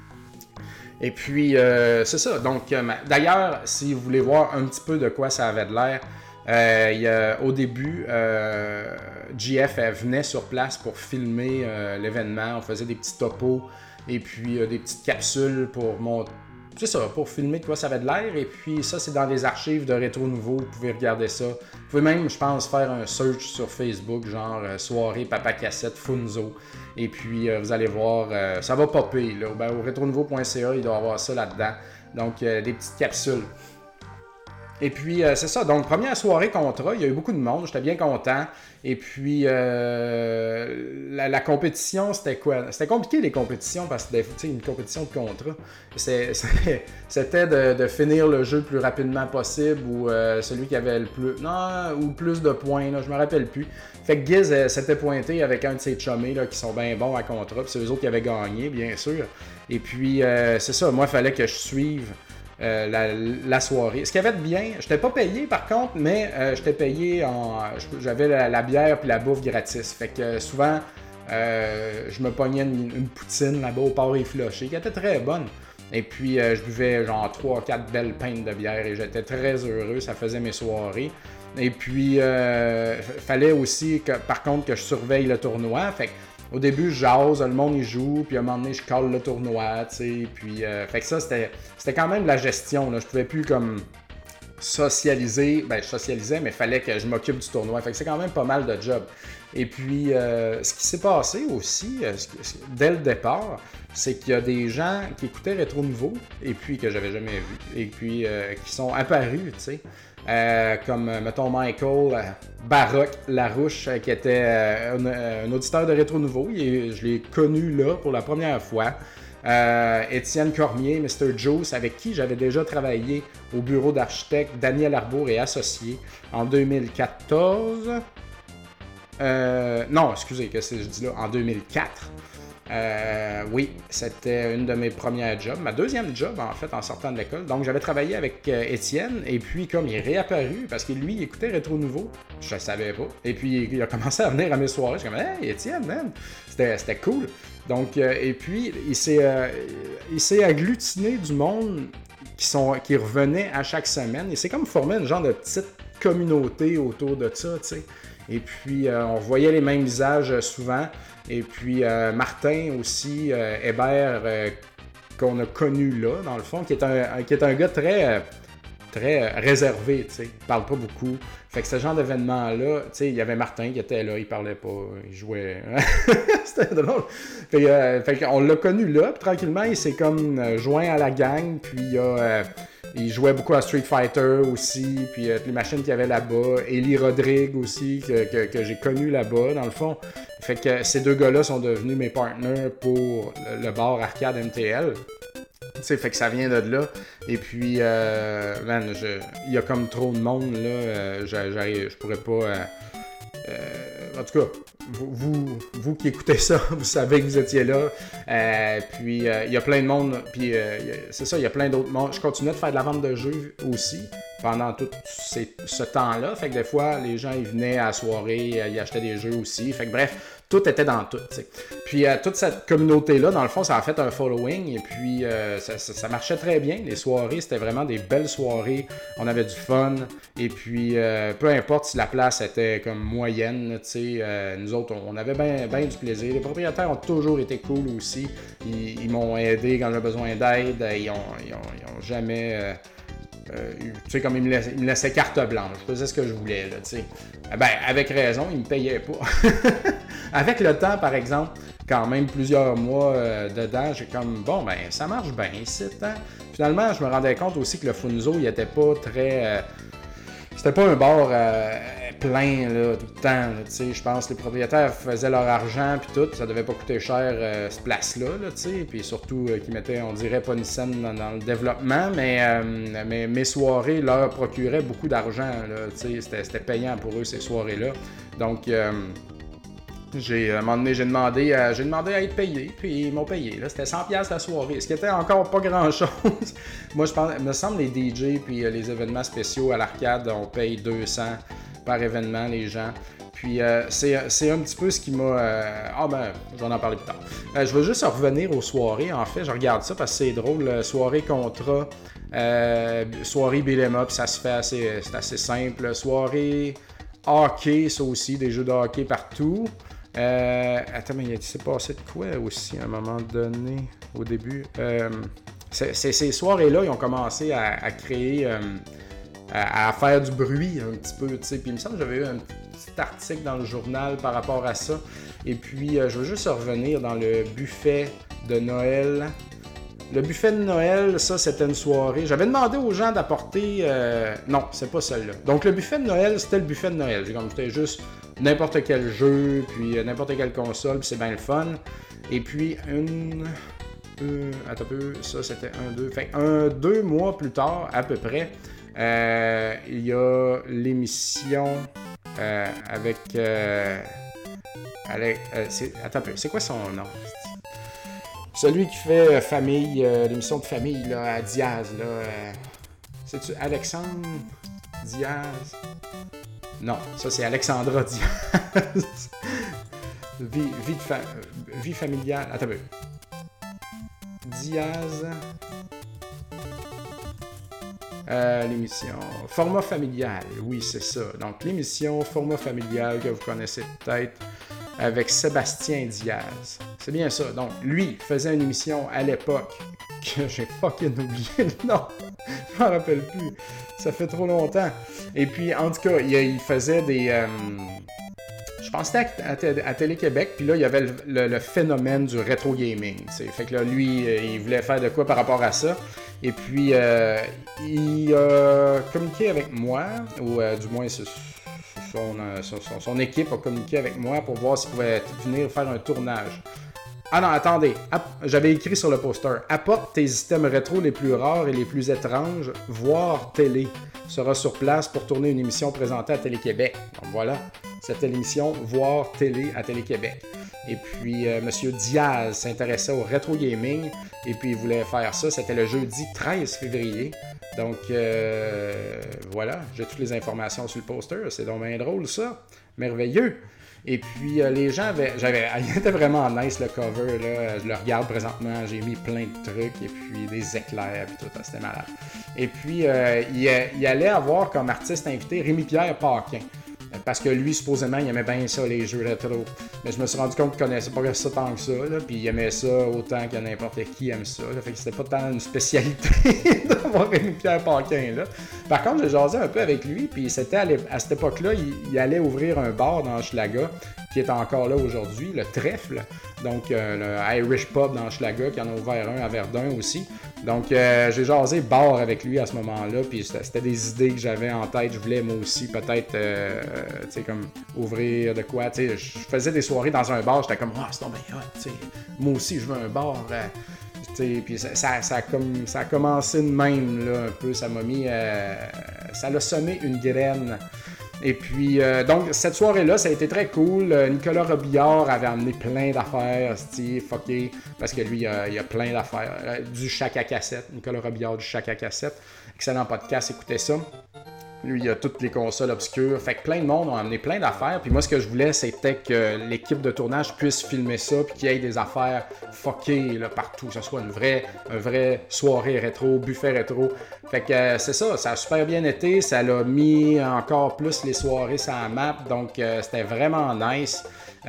Et puis, euh, c'est ça. Donc, euh, d'ailleurs, si vous voulez voir un petit peu de quoi ça avait de l'air, euh, il y a, au début, euh, G F elle venait sur place pour filmer euh, l'événement. On faisait des petits topos et puis euh, des petites capsules pour montrer. C'est ça, pour filmer de quoi ça avait de l'air. Et puis ça, c'est dans les archives de Rétro Nouveau. Vous pouvez regarder ça. Vous pouvez même, je pense, faire un search sur Facebook, genre euh, soirée Papa Cassette Funzo. Et puis euh, vous allez voir, euh, ça va popper. Là. Ben, au rétro nouveau point c a, il doit y avoir ça là-dedans. Donc, euh, des petites capsules. Et puis, euh, c'est ça. Donc, première soirée contrat, il y a eu beaucoup de monde. J'étais bien content. Et puis, euh, la, la compétition, c'était quoi? C'était compliqué, les compétitions, parce que c'était une compétition de contrat. C'est, c'est, c'était de, de finir le jeu le plus rapidement possible ou euh, celui qui avait le plus... Non, ou plus de points, là, je me rappelle plus. Fait que Giz euh, s'était pointé avec un de ses chummés là, qui sont bien bons à contrat. Puis c'est eux autres qui avaient gagné, bien sûr. Et puis, euh, c'est ça. Moi, il fallait que je suive Euh, la, la soirée. Ce qu'il y avait de bien, je n'étais pas payé par contre, mais euh, j'étais payé en. J'avais la, la bière puis la bouffe gratis. Fait que euh, souvent, euh, je me pognais une, une poutine là-bas au port Effiloché, qui était très bonne. Et puis, euh, je buvais genre trois quatre belles pintes de bière et j'étais très heureux. Ça faisait mes soirées. Et puis, euh, fallait aussi, que, par contre, que je surveille le tournoi. Fait que, au début, je jase, le monde il joue, puis à un moment donné, je cale le tournoi, tu sais, puis... Euh, fait que ça, c'était, c'était quand même de la gestion, là. Je pouvais plus, comme, socialiser, ben je socialisais, mais il fallait que je m'occupe du tournoi. Fait que c'est quand même pas mal de job. Et puis, euh, ce qui s'est passé aussi, euh, dès le départ, c'est qu'il y a des gens qui écoutaient Rétro Nouveau, et puis que j'avais jamais vu, et puis euh, qui sont apparus, tu sais. Euh, comme, mettons, Michael euh, Baroque Larouche, euh, qui était euh, un, un auditeur de Rétro Nouveau. Il, je l'ai connu là pour la première fois. Euh, Étienne Cormier, mister Juice, avec qui j'avais déjà travaillé au bureau d'architecte Daniel Arbour et Associés en deux mille quatorze. Euh, non, excusez, qu'est-ce que je dis là? En deux mille quatre. Euh, oui, c'était une de mes premières jobs, ma deuxième job en fait en sortant de l'école. Donc j'avais travaillé avec euh, Étienne et puis comme il est réapparu parce que lui il écoutait Rétro Nouveau, je ne savais pas. Et puis il a commencé à venir à mes soirées, je suis comme hey Étienne, man, c'était, c'était cool. Donc euh, et puis il s'est, euh, il s'est agglutiné du monde qui sont qui revenait à chaque semaine. Il s'est comme formé une genre de petite communauté autour de ça, tu sais. Et puis, euh, on voyait les mêmes visages euh, souvent. Et puis, euh, Martin aussi, euh, Hébert, euh, qu'on a connu là, dans le fond, qui est un, qui est un gars très, euh, très réservé, tu sais. Il parle pas beaucoup. Fait que ce genre d'événement-là, tu sais, il y avait Martin qui était là, il parlait pas, il jouait. C'était drôle. Fait, euh, fait qu'on l'a connu là, puis tranquillement, il s'est comme euh, joint à la gang, puis il a... Euh, Il jouait beaucoup à Street Fighter aussi, puis euh, les machines qu'il y avait là-bas. Eli Rodrigue aussi, que, que, que j'ai connu là-bas, dans le fond. Fait que ces deux gars-là sont devenus mes partners pour le, le bar Arcade M T L. Tu sais, fait que ça vient de là. Et puis, euh, man, je, il y a comme trop de monde, là. Euh, j'arrive, je pourrais pas... Euh, euh, en tout cas, vous, vous, vous qui écoutez ça, vous savez que vous étiez là. Euh, puis, euh, il y a plein de monde. Puis, euh, c'est ça, il y a plein d'autres mondes. Je continuais de faire de la vente de jeux aussi pendant tout ces, ce temps-là. Fait que des fois, les gens, ils venaient à la soirée, ils achetaient des jeux aussi. Fait que bref, tout était dans tout, t'sais. Puis, euh, toute cette communauté-là, dans le fond, ça a fait un following. Et puis, euh, ça, ça, ça marchait très bien. Les soirées, c'était vraiment des belles soirées. On avait du fun. Et puis, euh, peu importe si la place était comme moyenne, tu sais, euh, nous autres, on avait bien ben du plaisir. Les propriétaires ont toujours été cool aussi. Ils, ils m'ont aidé quand j'avais besoin d'aide. Ils ont, ils ont, ils ont jamais... Euh, Euh, tu sais, comme il me, laissait, il me laissait carte blanche, je faisais ce que je voulais, là, tu sais. Ben, avec raison, il me payait pas. Avec le temps, par exemple, quand même plusieurs mois euh, dedans, j'ai comme, bon, ben, ça marche bien ici, hein. Finalement, je me rendais compte aussi que le Funzo, il était pas très... Euh, c'était pas un bar euh, plein, là, tout le temps, tu sais. Je pense que les propriétaires faisaient leur argent, puis tout, ça devait pas coûter cher, euh, cette place-là, là, tu sais. Puis surtout, euh, qu'ils mettaient, on dirait, pas une scène dans, dans le développement, mais, euh, mais mes soirées leur procuraient beaucoup d'argent, là, tu sais. C'était, c'était payant pour eux, ces soirées-là. Donc, euh, j'ai, à un moment donné, j'ai demandé, à, j'ai demandé à être payé, puis ils m'ont payé. Là, c'était cent dollars la soirée, ce qui était encore pas grand-chose. Moi, je pense, il me semble les D J puis euh, les événements spéciaux à l'arcade, on paye deux cents par événement, les gens. Puis euh, c'est, c'est un petit peu ce qui m'a... Euh... Ah ben, je vais en parler plus tard. Euh, je veux juste revenir aux soirées, en fait. Je regarde ça parce que c'est drôle. Soirée contrat, euh, soirée beat'em up, ça se fait assez... C'est assez simple. Soirée hockey, ça aussi, des jeux de hockey partout. Euh, attends, mais il s'est passé de quoi aussi à un moment donné, au début? Euh, c'est, c'est, ces soirées-là, ils ont commencé à, à créer... Euh, À, à faire du bruit un petit peu, tu sais. Puis il me semble que j'avais eu un petit article dans le journal par rapport à ça. Et puis, euh, je veux juste revenir dans le buffet de Noël. Le buffet de Noël, ça, c'était une soirée. J'avais demandé aux gens d'apporter... Euh... Non, c'est pas celle-là. Donc, le buffet de Noël, c'était le buffet de Noël. J'ai comme c'était juste n'importe quel jeu, puis euh, n'importe quelle console, puis c'est bien le fun. Et puis, une... Euh, attends un peu, ça, c'était un, deux... Fait un, deux mois plus tard, à peu près... Euh, il y a l'émission euh, avec... Euh, avec euh, c'est, attends un peu, c'est quoi son nom? Celui qui fait euh, famille, euh, l'émission de famille là, à Diaz. Là, euh, c'est-tu Alexandre Diaz? Non, ça c'est Alexandra Diaz. vie, vie, de fa... vie familiale. Attends un peu. Diaz... Euh, l'émission Format familial, oui, c'est ça. Donc, l'émission Format familial que vous connaissez peut-être avec Sébastien Diaz. C'est bien ça. Donc, lui faisait une émission à l'époque que j'ai fucking oublié le nom. Je m'en rappelle plus. Ça fait trop longtemps. Et puis, en tout cas, il, il faisait des... Euh, je pensais à, à, à Télé-Québec, puis là, il y avait le, le, le phénomène du rétro gaming. T'sais. Fait que là, lui, il voulait faire de quoi par rapport à ça. Et puis, euh, il a communiqué avec moi, ou euh, du moins, son, son, son équipe a communiqué avec moi pour voir s'il pouvait venir faire un tournage. Ah non, attendez, j'avais écrit sur le poster « Apporte tes items rétro les plus rares et les plus étranges, voire télé. Sera sur place pour tourner une émission présentée à Télé-Québec. » Donc voilà, c'était l'émission « Voir télé » à Télé-Québec. Et puis, euh, M. Diaz s'intéressait au rétro gaming et puis il voulait faire ça. C'était le jeudi treize février. Donc, euh, voilà, j'ai toutes les informations sur le poster. C'est donc bien drôle, ça. Merveilleux. Et puis, euh, les gens avaient... J'avais, il était vraiment nice, le cover, là. Je le regarde présentement. J'ai mis plein de trucs et puis des éclairs et tout. C'était malade. Et puis, euh, il, il allait avoir comme artiste invité Rémi-Pierre Paquin. Parce que lui, supposément, il aimait bien ça, les jeux rétro. Mais je me suis rendu compte qu'il connaissait pas ça tant que ça, là, puis il aimait ça autant que n'importe qui aime ça. Là, fait que c'était pas tant une spécialité d'avoir Rémi-Pierre Paquin, là. Par contre, j'ai jasé un peu avec lui, puis c'était à, à cette époque-là, il, il allait ouvrir un bar dans Hochelaga, qui est encore là aujourd'hui, le Trèfle. Donc, euh, le Irish Pub dans Hochelaga, qui en a ouvert un à Verdun aussi. Donc, euh, j'ai jasé bar avec lui à ce moment-là, puis c'était, c'était des idées que j'avais en tête. Je voulais, moi aussi, peut-être, euh, tu sais, comme ouvrir de quoi. Tu sais, je faisais des soirées dans un bar, j'étais comme, ah, oh, c'est donc bien hot, tu sais. Moi aussi, je veux un bar. Euh, tu sais, puis ça, ça, ça, a comme, ça a commencé de même, là, un peu. Ça m'a mis, euh, ça l'a semé une graine. Et puis, euh, donc, cette soirée-là, ça a été très cool. Euh, Nicolas Robillard avait amené plein d'affaires, Steve, fucké, parce que lui, euh, il a plein d'affaires. Euh, du Chac à cassette, Nicolas Robillard du Chac à cassette. Excellent podcast, écoutez ça. Lui, il a toutes les consoles obscures. Fait que plein de monde ont amené plein d'affaires. Puis moi, ce que je voulais, c'était que l'équipe de tournage puisse filmer ça, puis qu'il y ait des affaires fuckées là, partout. Que ce soit une vraie, une vraie soirée rétro, buffet rétro. Fait que euh, c'est ça, ça a super bien été. Ça l'a mis encore plus les soirées sur la map. Donc, euh, c'était vraiment nice.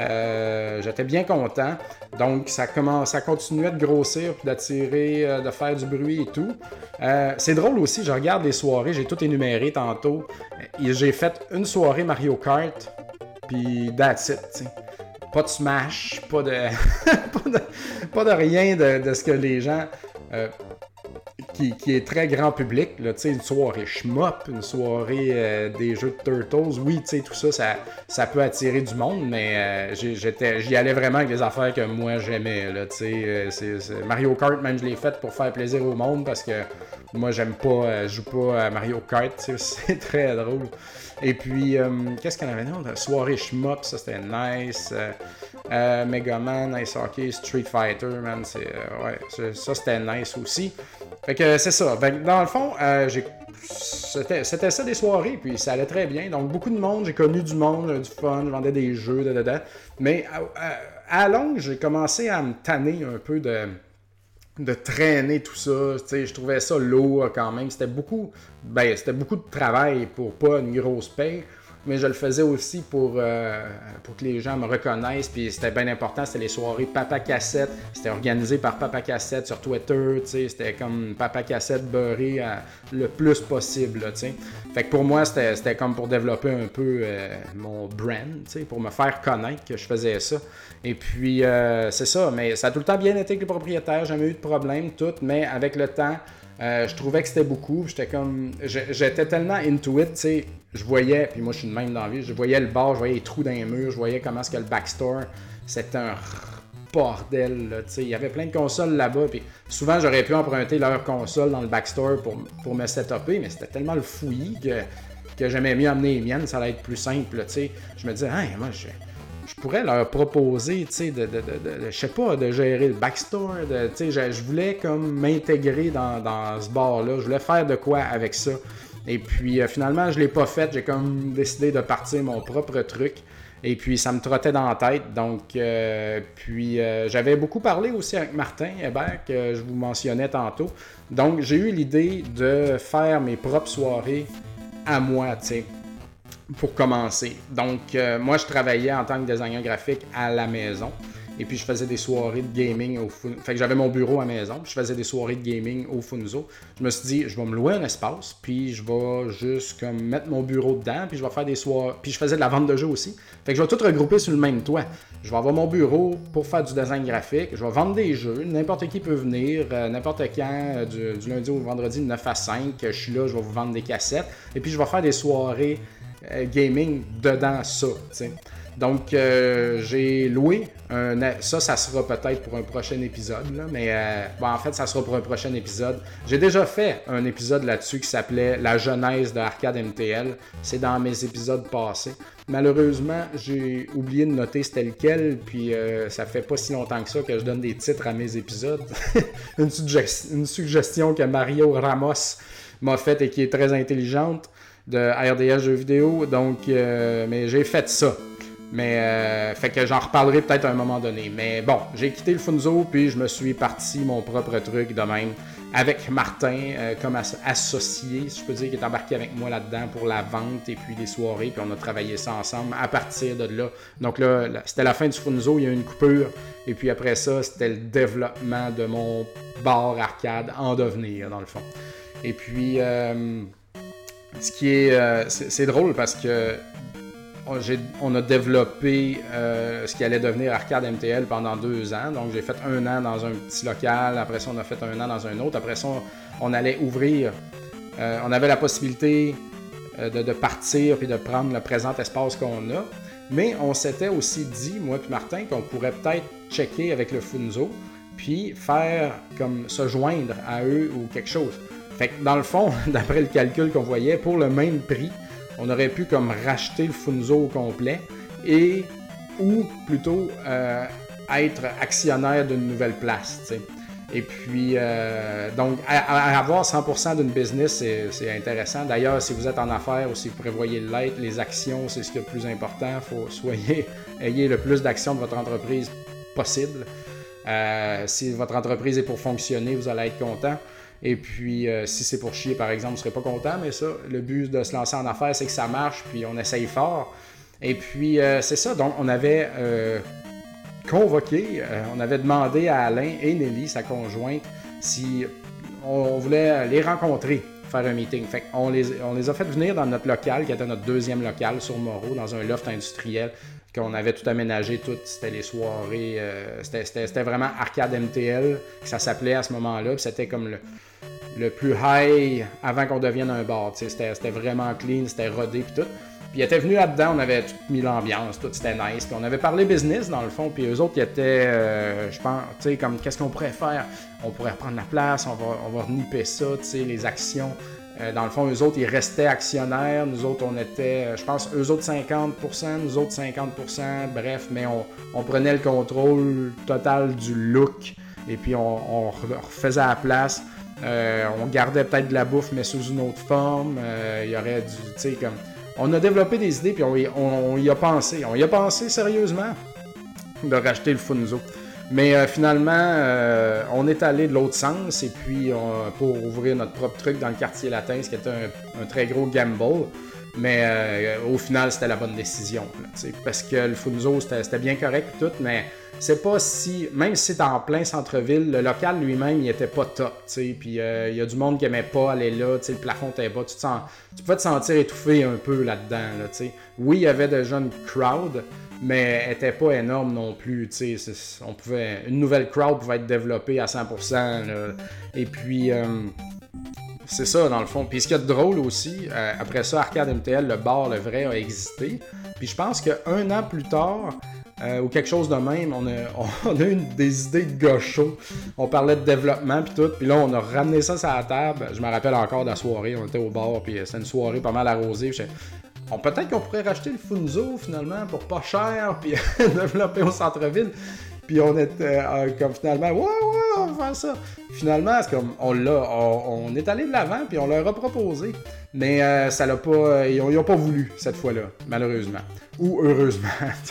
Euh, j'étais bien content. Donc, ça, commence, ça continuait de grossir, puis d'attirer, euh, de faire du bruit et tout. Euh, c'est drôle aussi, je regarde les soirées, j'ai tout énuméré tantôt. Et j'ai fait une soirée Mario Kart, puis that's it, t'sais. Pas de Smash, pas de, pas de, pas de rien de, de ce que les gens... Euh, Qui, qui est très grand public, là, une soirée shmup, une soirée euh, des jeux de Turtles, oui, tout ça, ça, ça peut attirer du monde, mais euh, j'étais, j'y allais vraiment avec des affaires que moi j'aimais. Là, euh, c'est, c'est Mario Kart, même je l'ai fait pour faire plaisir au monde, parce que moi j'aime pas, euh, je joue pas à Mario Kart, c'est très drôle. Et puis, euh, qu'est-ce qu'on avait d'autre? Soirée shmup, ça c'était nice. Euh, euh, Mega Man, Ice Hockey, Street Fighter, man, c'est, euh, ouais, c'est, ça c'était nice aussi. Fait que c'est ça. Fait que dans le fond, euh, j'ai... C'était, c'était ça des soirées, puis ça allait très bien. Donc beaucoup de monde, j'ai connu du monde, du fun, je vendais des jeux, da, da, da. Mais à, à, à longue, j'ai commencé à me tanner un peu de... de traîner tout ça, tu sais, je trouvais ça lourd quand même, c'était beaucoup, ben, c'était beaucoup de travail pour pas une grosse paye, mais je le faisais aussi pour, euh, pour que les gens me reconnaissent, puis c'était bien important, c'était les soirées Papa Cassette, c'était organisé par Papa Cassette sur Twitter, tu sais, c'était comme Papa Cassette beurré à, le plus possible, tu sais. Fait que pour moi, c'était, c'était comme pour développer un peu euh, mon brand, tu sais, pour me faire connaître que je faisais ça. Et puis, euh, c'est ça, mais ça a tout le temps bien été avec les propriétaires, jamais eu de problème, tout, mais avec le temps, euh, je trouvais que c'était beaucoup, j'étais comme, j'étais tellement into it, tu sais, je voyais, puis moi je suis de même dans la vie, je voyais le bar, je voyais les trous dans les murs, je voyais comment est-ce que le backstore, c'était un bordel, là, tu sais, il y avait plein de consoles là-bas, puis souvent j'aurais pu emprunter leur console dans le backstore pour, pour me setuper, mais c'était tellement le fouillis que, que j'aimais mieux amener les miennes, ça allait être plus simple, tu sais, je me disais, hein, moi je... je pourrais leur proposer, tu sais, de, de, de, de, je sais pas, de gérer le backstore, de, tu sais, je, je voulais comme m'intégrer dans, dans ce bar-là, je voulais faire de quoi avec ça. Et puis, euh, finalement, je l'ai pas fait, j'ai comme décidé de partir mon propre truc. Et puis, ça me trottait dans la tête. Donc, euh, puis, euh, j'avais beaucoup parlé aussi avec Martin Hébert, que je vous mentionnais tantôt. Donc, j'ai eu l'idée de faire mes propres soirées à moi, tu sais, pour commencer. Donc, euh, moi, je travaillais en tant que designer graphique à la maison. Et puis je faisais des soirées de gaming au Funzo. Fait que j'avais mon bureau à la maison, puis je faisais des soirées de gaming au Funzo. Je me suis dit, je vais me louer un espace, puis je vais juste comme mettre mon bureau dedans, puis je vais faire des soirées. Puis je faisais de la vente de jeux aussi. Fait que je vais tout regrouper sur le même toit. Je vais avoir mon bureau pour faire du design graphique. Je vais vendre des jeux. N'importe qui peut venir, euh, n'importe quand, euh, du, du lundi au vendredi, de neuf à cinq. Je suis là, je vais vous vendre des cassettes. Et puis je vais faire des soirées euh, gaming dedans ça, t'sais. Donc, euh, j'ai loué un... Ça, ça sera peut-être pour un prochain épisode, là, mais euh, bon, en fait, ça sera pour un prochain épisode. J'ai déjà fait un épisode là-dessus qui s'appelait « La genèse de Arcade M T L ». C'est dans mes épisodes passés. Malheureusement, j'ai oublié de noter c'était lequel, puis euh, ça fait pas si longtemps que ça que je donne des titres à mes épisodes. une, suggest... une suggestion que Mario Ramos m'a faite et qui est très intelligente de R D S Jeux vidéo, donc, euh, mais j'ai fait ça. Mais, euh, fait que j'en reparlerai peut-être à un moment donné. Mais bon, j'ai quitté le Funzo, puis je me suis parti mon propre truc de même, avec Martin euh, comme as- associé, si je peux dire, qui est embarqué avec moi là-dedans pour la vente et puis les soirées, puis on a travaillé ça ensemble à partir de là. Donc là, là c'était la fin du Funzo, il y a eu une coupure, et puis après ça, c'était le développement de mon bar arcade en devenir, dans le fond. Et puis, euh, ce qui est, euh, c'est, c'est drôle parce que J'ai, on a développé euh, ce qui allait devenir Arcade M T L pendant deux ans. Donc, j'ai fait un an dans un petit local. Après ça, on a fait un an dans un autre. Après ça, on, on allait ouvrir. Euh, on avait la possibilité euh, de, de partir et de prendre le présent espace qu'on a. Mais on s'était aussi dit, moi et Martin, qu'on pourrait peut-être checker avec le Funzo puis faire comme se joindre à eux ou quelque chose. Fait que dans le fond, d'après le calcul qu'on voyait, pour le même prix, on aurait pu comme racheter le Funzo au complet et ou plutôt euh, être actionnaire d'une nouvelle place, t'sais. Et puis, euh, donc, à, à avoir cent pour cent d'une business, c'est, c'est intéressant. D'ailleurs, si vous êtes en affaires ou si vous prévoyez l'être, les actions, c'est ce qui est le plus important. Il faut soyez, ayez le plus d'actions de votre entreprise possible. Euh, si votre entreprise est pour fonctionner, vous allez être content. Et puis, euh, si c'est pour chier, par exemple, vous ne serez pas content, mais ça, le but de se lancer en affaires, c'est que ça marche, puis on essaye fort. Et puis, euh, c'est ça. Donc, on avait euh, convoqué, euh, on avait demandé à Alain et Nelly, sa conjointe, si on voulait les rencontrer, faire un meeting. Fait qu'on les, on les a fait venir dans notre local, qui était notre deuxième local sur Moreau, dans un loft industriel, qu'on avait tout aménagé, tout, c'était les soirées, euh, c'était, c'était, c'était vraiment Arcade M T L, que ça s'appelait à ce moment-là, puis c'était comme le, le plus high avant qu'on devienne un bar, c'était, c'était vraiment clean, c'était rodé, puis tout. Puis ils étaient venus là-dedans, on avait tout mis l'ambiance, tout, c'était nice, puis on avait parlé business dans le fond, puis eux autres, ils étaient, euh, je pense, tu sais, comme, qu'est-ce qu'on pourrait faire? On pourrait reprendre la place, on va, on va renipper ça, tu sais, les actions. Euh, dans le fond, eux autres, ils restaient actionnaires. Nous autres, on était, je pense, eux autres cinquante pour cent, nous autres cinquante pour cent. Bref, mais on, on prenait le contrôle total du look. Et puis, on, on refaisait à la place. Euh, on gardait peut-être de la bouffe, mais sous une autre forme. Euh, il y aurait du, tu sais, comme... On a développé des idées, puis on, on, on y a pensé. On y a pensé sérieusement de racheter le Funzo. Mais euh, finalement, euh, on est allé de l'autre sens et puis on, pour ouvrir notre propre truc dans le quartier latin, ce qui était un, un très gros gamble. Mais euh, au final, c'était la bonne décision. Là, parce que le Funzo, c'était, c'était bien correct et tout, mais c'est pas si... Même si c'est en plein centre-ville, le local lui-même, il était pas top. Puis il euh, y a du monde qui aimait pas aller là, le plafond était bas. Tu, te sens, tu pouvais te sentir étouffé un peu là-dedans. Là, oui, il y avait déjà une crowd, mais elle n'était pas énorme non plus. On pouvait, une nouvelle crowd pouvait être développée à cent pour cent. Là. Et puis, euh, c'est ça dans le fond. Puis ce qu'il y a de drôle aussi, euh, après ça, Arcade M T L, le bar, le vrai, a existé. Puis je pense qu'un an plus tard, euh, ou quelque chose de même, on a, on a eu une, des idées de gaucho. On parlait de développement puis tout. Puis là, on a ramené ça sur la table. Je me rappelle encore de la soirée. On était au bar, puis c'était une soirée pas mal arrosée. On, peut-être qu'on pourrait racheter le Funzo finalement pour pas cher, puis développer au centre-ville. Puis on était euh, comme finalement, ouais, ouais, on va faire ça. Finalement, c'est comme, on l'a, on, on est allé de l'avant, puis on leur a proposé. Mais euh, ça l'a pas, ils n'ont pas voulu cette fois-là, malheureusement. Ou heureusement.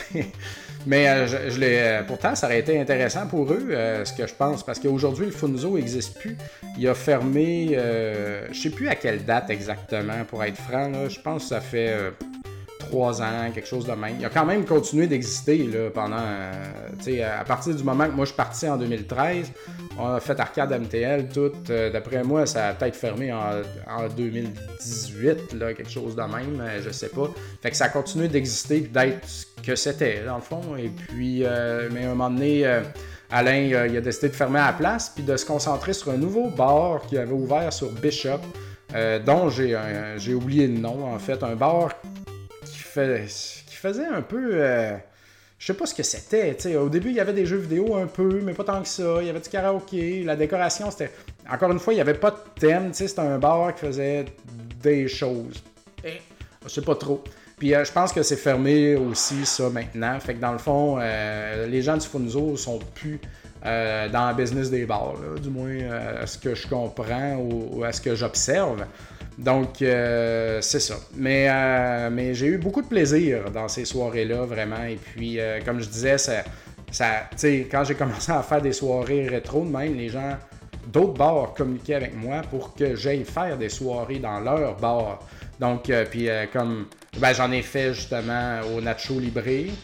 Mais euh, je, je l'ai, pourtant, ça aurait été intéressant pour eux, euh, ce que je pense, parce qu'aujourd'hui, le Funzo n'existe plus. Il a fermé, euh, je ne sais plus à quelle date exactement, pour être franc, là, je pense que ça fait euh, trois ans, quelque chose de même. Il a quand même continué d'exister là, pendant, euh, tu sais, à partir du moment que moi je suis parti en deux mille treize, on a fait Arcade M T L, tout. Euh, d'après moi, ça a peut-être fermé en, en deux mille dix-huit, là, quelque chose de même, euh, je sais pas. Fait que ça a continué d'exister, d'être ce que c'était, dans le fond. Et puis, euh, mais à un moment donné, euh, Alain, euh, il a décidé de fermer à la place, puis de se concentrer sur un nouveau bar qui avait ouvert sur Bishop, euh, dont j'ai, un, j'ai oublié le nom, en fait. Un bar qui, fait, qui faisait un peu... Euh, Je sais pas ce que c'était, t'sais. Au début, il y avait des jeux vidéo un peu, mais pas tant que ça. Il y avait du karaoké, la décoration, c'était... Encore une fois, il n'y avait pas de thème, t'sais. C'était un bar qui faisait des choses. Et, je sais pas trop. Puis euh, je pense que c'est fermé aussi, ça, maintenant. Fait que dans le fond, euh, les gens du Funzo sont plus euh, dans le business des bars, là, du moins euh, à ce que je comprends ou, ou à ce que j'observe. Donc, euh, c'est ça. Mais, euh, mais j'ai eu beaucoup de plaisir dans ces soirées-là, vraiment. Et puis, euh, comme je disais, ça, ça, quand j'ai commencé à faire des soirées rétro, même, les gens d'autres bars communiquaient avec moi pour que j'aille faire des soirées dans leur bar. Donc, euh, puis euh, comme, ben, j'en ai fait justement au Nacho Libre.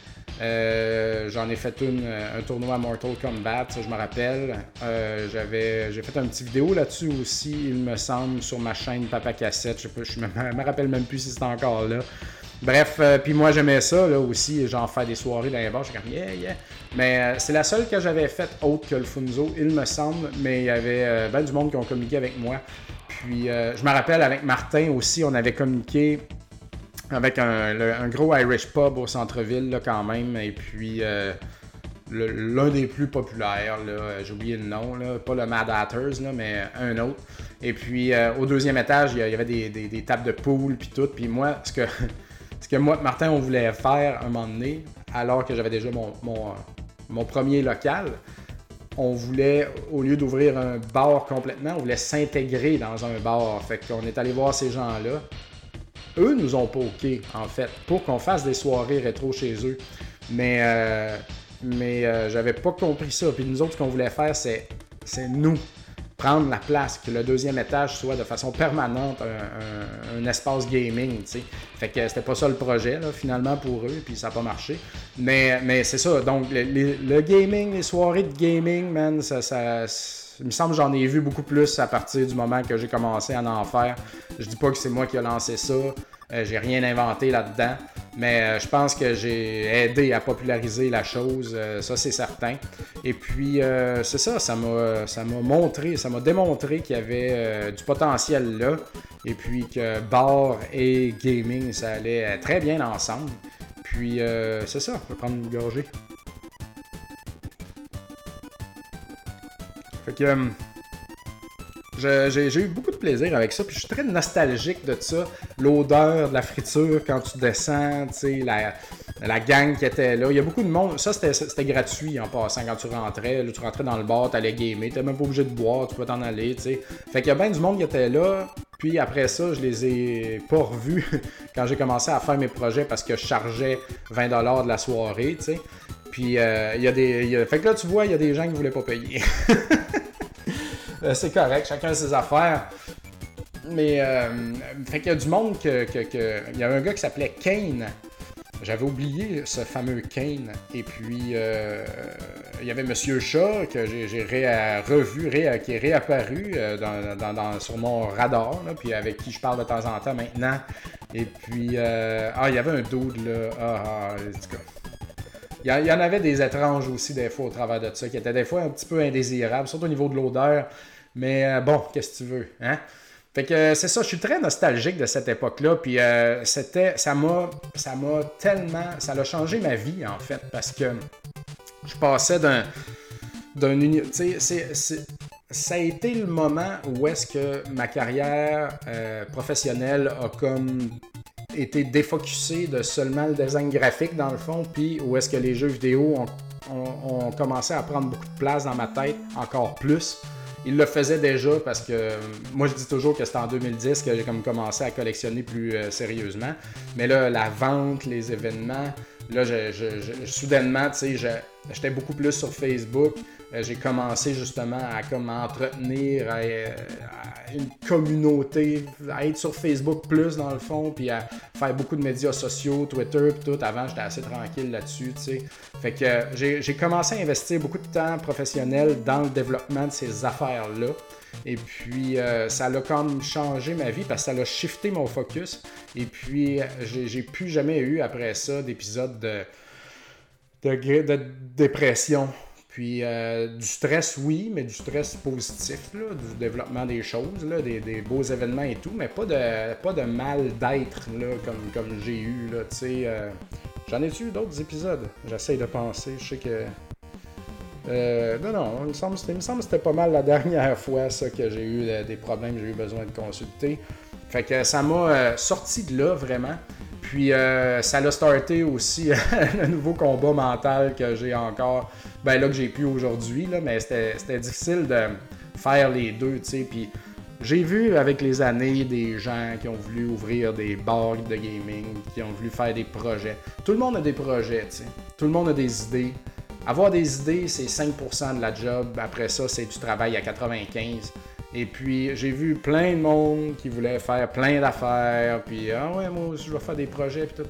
Euh, j'en ai fait une, un tournoi à Mortal Kombat, ça je me rappelle. Euh, j'avais, j'ai fait une petite vidéo là-dessus aussi, il me semble, sur ma chaîne Papa Cassette. Je sais pas, je me, me rappelle même plus si c'est encore là. Bref, euh, puis moi j'aimais ça là aussi, genre faire des soirées dans les bars, j'étais comme yeah, yeah. Mais euh, c'est la seule que j'avais faite autre que le Funzo, il me semble, mais il y avait euh, ben du monde qui ont communiqué avec moi. Puis euh, je me rappelle avec Martin aussi, on avait communiqué avec un, le, un gros Irish pub au centre-ville là, quand même, et puis euh, le, l'un des plus populaires, là, j'ai oublié le nom, là, pas le Mad Hatters, là, mais un autre. Et puis euh, au deuxième étage, il y avait des, des, des tables de pool puis tout, puis moi, ce que, ce que moi Martin, on voulait faire un moment donné, alors que j'avais déjà mon, mon, mon premier local, on voulait, au lieu d'ouvrir un bar complètement, on voulait s'intégrer dans un bar. Fait qu'on est allé voir ces gens-là. Eux nous ont poké, en fait, pour qu'on fasse des soirées rétro chez eux. Mais, euh, mais euh, j'avais pas compris ça. Puis nous autres, ce qu'on voulait faire, c'est, c'est nous prendre la place, que le deuxième étage soit de façon permanente un, un, un espace gaming, tu sais. Fait que c'était pas ça le projet, là, finalement, pour eux, puis ça n'a pas marché. Mais, mais c'est ça, donc le, le, le gaming, les soirées de gaming, man, ça... ça il me semble que j'en ai vu beaucoup plus à partir du moment que j'ai commencé à en faire. Je dis pas que c'est moi qui ai lancé ça, euh, j'ai rien inventé là-dedans, mais euh, je pense que j'ai aidé à populariser la chose, euh, ça c'est certain. Et puis euh, c'est ça, ça m'a, ça m'a montré, ça m'a démontré qu'il y avait euh, du potentiel là, et puis que bar et gaming, ça allait très bien ensemble. Puis euh, c'est ça, je vais prendre une gorgée. Fait que euh, je, j'ai, j'ai eu beaucoup de plaisir avec ça, puis je suis très nostalgique de ça. L'odeur de la friture quand tu descends, tu sais, la, la gang qui était là. Il y a beaucoup de monde. Ça, c'était, c'était gratuit en passant quand tu rentrais. Là, tu rentrais dans le bar, tu allais gamer, tu n'étais même pas obligé de boire, tu pouvais t'en aller, tu sais. Fait qu'il y a bien du monde qui était là. Puis après ça, je les ai pas revus quand j'ai commencé à faire mes projets parce que je chargeais vingt dollars de la soirée, tu sais. Puis il euh, y a des. Y a... Fait que là, tu vois, il y a des gens qui voulaient pas payer. C'est correct, chacun ses affaires. Mais euh, fait qu'il y a du monde que, que, que. Il y avait un gars qui s'appelait Kane. J'avais oublié ce fameux Kane. Et puis euh, il y avait Monsieur Chat que j'ai, j'ai ré- revu, ré- qui est réapparu euh, dans, dans, dans, sur mon radar, là, puis avec qui je parle de temps en temps maintenant. Et puis euh, ah, il y avait un dude là. Ah, ah, en tout cas. Il y en avait des étranges aussi des fois au travers de ça, qui étaient des fois un petit peu indésirables, surtout au niveau de l'odeur. Mais euh, bon, qu'est-ce que tu veux, hein? Fait que euh, c'est ça, je suis très nostalgique de cette époque-là, puis euh, c'était, ça m'a, ça m'a tellement, ça a changé ma vie en fait, parce que je passais d'un, d'un uni, tu sais, c'est, c'est, ça a été le moment où est-ce que ma carrière euh, professionnelle a comme été défocusé de seulement le design graphique dans le fond, puis où est-ce que les jeux vidéo ont, ont, ont commencé à prendre beaucoup de place dans ma tête, encore plus. Ils le faisaient déjà parce que moi je dis toujours que c'était en deux mille dix que j'ai comme commencé à collectionner plus euh, sérieusement. Mais là, la vente, les événements, là, je, je, je, soudainement, tu sais, je, j'étais beaucoup plus sur Facebook. euh, j'ai commencé justement à comme entretenir à, à une communauté, à être sur Facebook plus dans le fond, puis à faire beaucoup de médias sociaux, Twitter, puis tout. Avant, j'étais assez tranquille là-dessus, tu sais. Fait que euh, j'ai, j'ai commencé à investir beaucoup de temps professionnel dans le développement de ces affaires-là. Et puis, euh, ça a comme changé ma vie parce que ça a shifté mon focus. Et puis, j'ai, j'ai plus jamais eu après ça d'épisodes de, de, de dépression. Puis, euh, du stress, oui, mais du stress positif, là, du développement des choses, là, des, des beaux événements et tout, mais pas de, pas de mal d'être là, comme, comme j'ai eu. Là, tu sais, euh, j'en ai-tu eu d'autres épisodes? J'essaye de penser. Je sais que... Euh, non, non, il me, semble, il me semble que c'était pas mal la dernière fois ça, que j'ai eu euh, des problèmes, j'ai eu besoin de consulter. Fait que ça m'a euh, sorti de là vraiment. Puis euh, ça l'a starté aussi le nouveau combat mental que j'ai encore, ben là que j'ai plus aujourd'hui, là, mais c'était, c'était difficile de faire les deux, tu sais. Puis j'ai vu avec les années des gens qui ont voulu ouvrir des bars de gaming, qui ont voulu faire des projets. Tout le monde a des projets, tu sais. Tout le monde a des idées. Avoir des idées, c'est cinq pour cent de la job. Après ça, c'est du travail à quatre-vingt-quinze pour cent. Et puis, j'ai vu plein de monde qui voulait faire plein d'affaires. Puis, ah ouais, moi aussi, je vais faire des projets. Puis tout.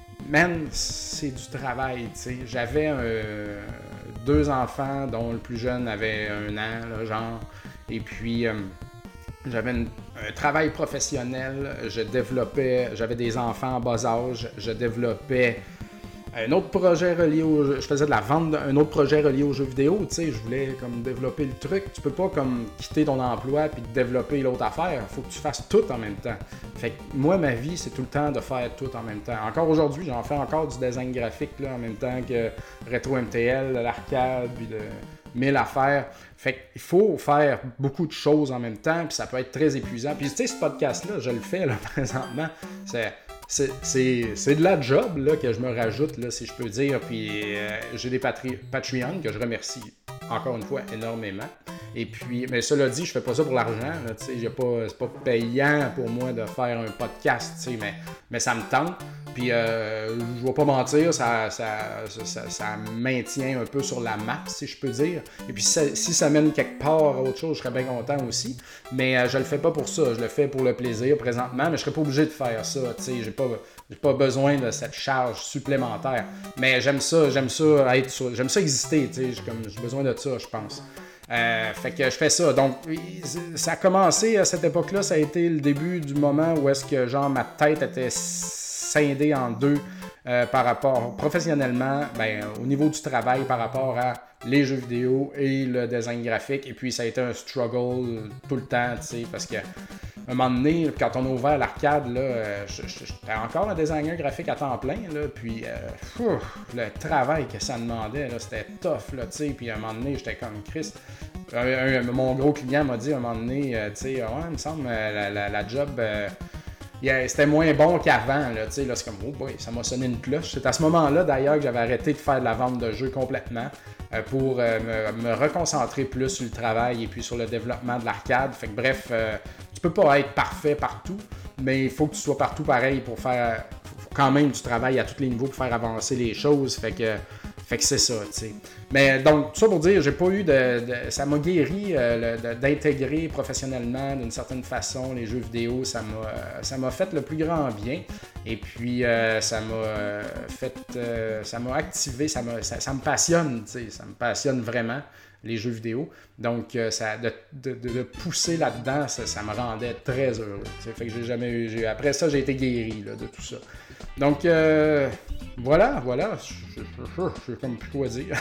Man, c'est du travail, tu sais. J'avais euh, deux enfants, dont le plus jeune avait un an, là, genre. Et puis, euh, j'avais une, un travail professionnel. Je développais, j'avais des enfants en bas âge. Je développais un autre projet relié au je faisais de la vente d'un autre projet relié aux jeux vidéo, tu sais, je voulais comme développer le truc. Tu peux pas comme quitter ton emploi puis développer l'autre affaire, faut que tu fasses tout en même temps. Fait que moi ma vie, c'est tout le temps de faire tout en même temps. Encore aujourd'hui, j'en fais encore du design graphique là en même temps que Retro M T L, l'arcade puis de mille affaires. Fait qu'il faut faire beaucoup de choses en même temps, puis ça peut être très épuisant. Puis tu sais, ce podcast-là, je le fais là présentement, c'est C'est, c'est, c'est de la job là, que je me rajoute, là, si je peux dire. Puis euh, j'ai des patri- Patreon que je remercie encore une fois énormément. Et puis, mais cela dit, je fais pas ça pour l'argent. Là, j'ai pas, c'est pas payant pour moi de faire un podcast, mais, mais ça me tente. Puis euh, je vais pas mentir, ça, ça, ça, ça maintient un peu sur la map, si je peux dire. Et puis si, si ça mène quelque part à autre chose, je serais bien content aussi. Mais euh, je le fais pas pour ça, je le fais pour le plaisir présentement, mais je serais pas obligé de faire ça. J'ai pas, j'ai pas besoin de cette charge supplémentaire. Mais j'aime ça, j'aime ça être sur, j'aime ça exister, j'ai, comme, j'ai besoin de ça, je pense. Euh, fait que je fais ça. Donc, ça a commencé à cette époque-là, ça a été le début du moment où est-ce que genre ma tête était scindée en deux euh, par rapport, professionnellement, ben, au niveau du travail par rapport à les jeux vidéo et le design graphique. Et puis, ça a été un struggle tout le temps, tu sais, parce que un moment donné, quand on a ouvert l'arcade, là, euh, j'étais encore un designer graphique à temps plein, là, puis euh, pfff, le travail que ça demandait, là, c'était tough, là, tu sais, puis à un moment donné, j'étais comme Christ. Un, un, mon gros client m'a dit à un moment donné, euh, tu sais, ouais, il me semble, la, la, la job, euh, yeah, c'était moins bon qu'avant, là, tu sais, là, c'est comme, oh boy, ça m'a sonné une cloche. C'est à ce moment-là, d'ailleurs, que j'avais arrêté de faire de la vente de jeux complètement euh, pour euh, me, me reconcentrer plus sur le travail et puis sur le développement de l'arcade. Fait que bref, euh, tu peux pas être parfait partout, mais il faut que tu sois partout pareil pour faire faut quand même du travail à tous les niveaux pour faire avancer les choses. Fait que, fait que c'est ça, tu sais. Mais donc, tout ça pour dire, j'ai pas eu de... de ça m'a guéri euh, le, de, d'intégrer professionnellement d'une certaine façon les jeux vidéo. Ça m'a, euh, ça m'a fait le plus grand bien. Et puis, euh, ça m'a euh, fait... Euh, ça m'a activé, ça, m'a, ça, ça me passionne, tu sais. Ça me passionne vraiment, les jeux vidéo. Donc, euh, ça, de, de, de pousser là-dedans, ça, ça me rendait très heureux. T'sais. Fait que j'ai jamais eu... J'ai, après ça, j'ai été guéri là, de tout ça. Donc, euh, voilà, voilà. Je sais comme plus quoi dire.